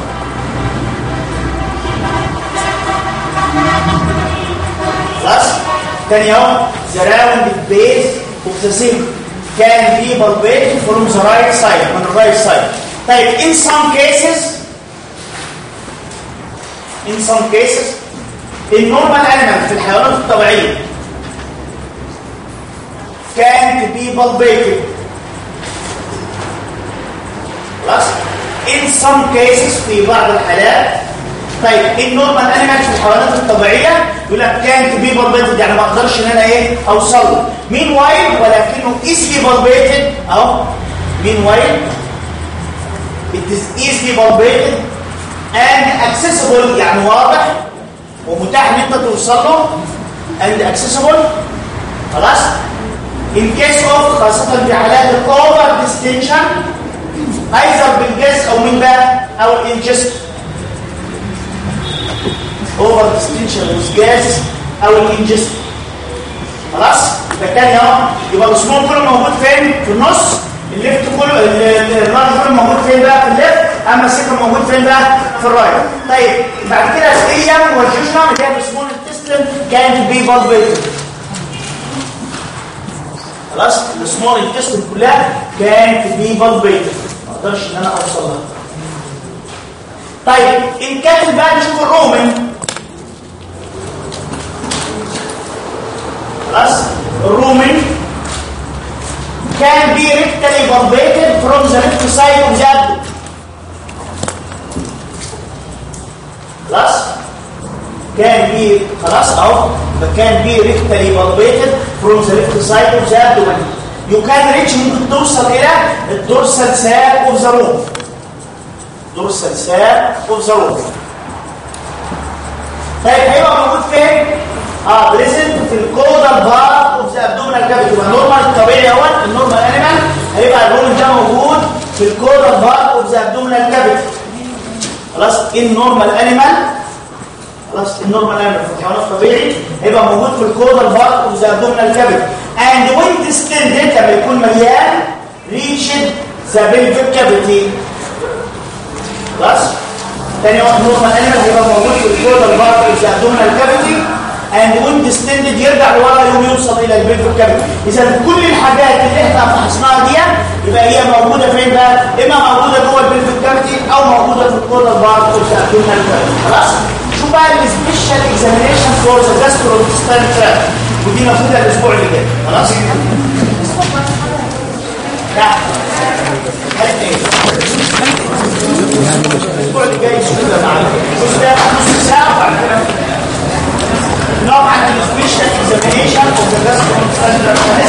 خلاص تاني يوم the rounded base of the cecum can be palpated from the right side on the right side. طيب in some cases in some cases النورمال animal في الحيوانات الطبيعية can't be palpated. خلاص in some cases في بعض الحالات. طيب النورمال animal في الحيوانات الطبيعية يقول لك can't be palpated يعني ما اقدرش ان انا ايه اوصل له. meanwhile ولكنه easily palpated اهو meanwhile it is easily palpated and accessible يعني واضح ومتاح ان انت توصل له and accessible. خلاص in case of خاصة في حالات الاوفر ديستنشن either بالجاز او من بقى او الانجست اوفر ديستنشن والجاز او الانجست. خلاص يبقى تاني اهو يبقى السمول كله موجود فين في النص الليفت كله الرايت كله موجود فين بقى في الليفت اما السكن موجود فين بقى في الرايت. طيب بعد كده السيم والجوجنا اللي هي السمول انتستين كانت بي بالبيتد. خلاص السمول انتستين كلها كانت بي بالبيتد ما اقدرش ان انا اوصل لها. طيب ان كان بقى نشوف الرومن. خلاص الرومن can be rectally palpated from the left side of the abdomen. خلاص can be خلاص اهو can be rectally palpated from the left side of the abdomen. you can reach ممكن توصل الى الدورسال ساك of the room. dorsal sac of the room. طيب هيبقى موجود فين؟ اه بريزنت في الكودال بارت اوف ذا ابدومينال كافيتي. يبقى النورمال الطبيعي اهوت النورمال انيمال هيبقى الرومن ده موجود في الكودال بارت اوف ذا ابدومينال كافيتي. خلاص النورمال انيمال خلاص النورمال انيمال في الحيوان الطبيعي هيبقى موجود في الكودال بارت اوف ذا ابدومينال كافيتي. اند وين ديستندد لما يكون مليان ريشد ذا بلفيك كافيتي. خلاص تاني واحد نورمال انيمال هيبقى موجود في الكودال بارت اوف ذا ابدومينال كافيتي and when distended يرجع لورا يوم يوصل الى البلفيك كافيتي. اذا كل الحاجات اللي احنا فحصناها دي يبقى هي موجوده فين بقى؟ اما موجوده جوه البلفيك كافيتي او موجوده في الكودال بارت اوف ذا ابدومينال كافيتي. خلاص شوف بقى السبيشال اكزامينشن فور ذا جاستروانتستاين تراك ودي موجوده الاسبوع اللي جاي. خلاص لا هات ايه ولا مع الجزء ده نص ساعه وبعد كده نقعد على السبيشال اكزامينيشن اوف ذا جاسترو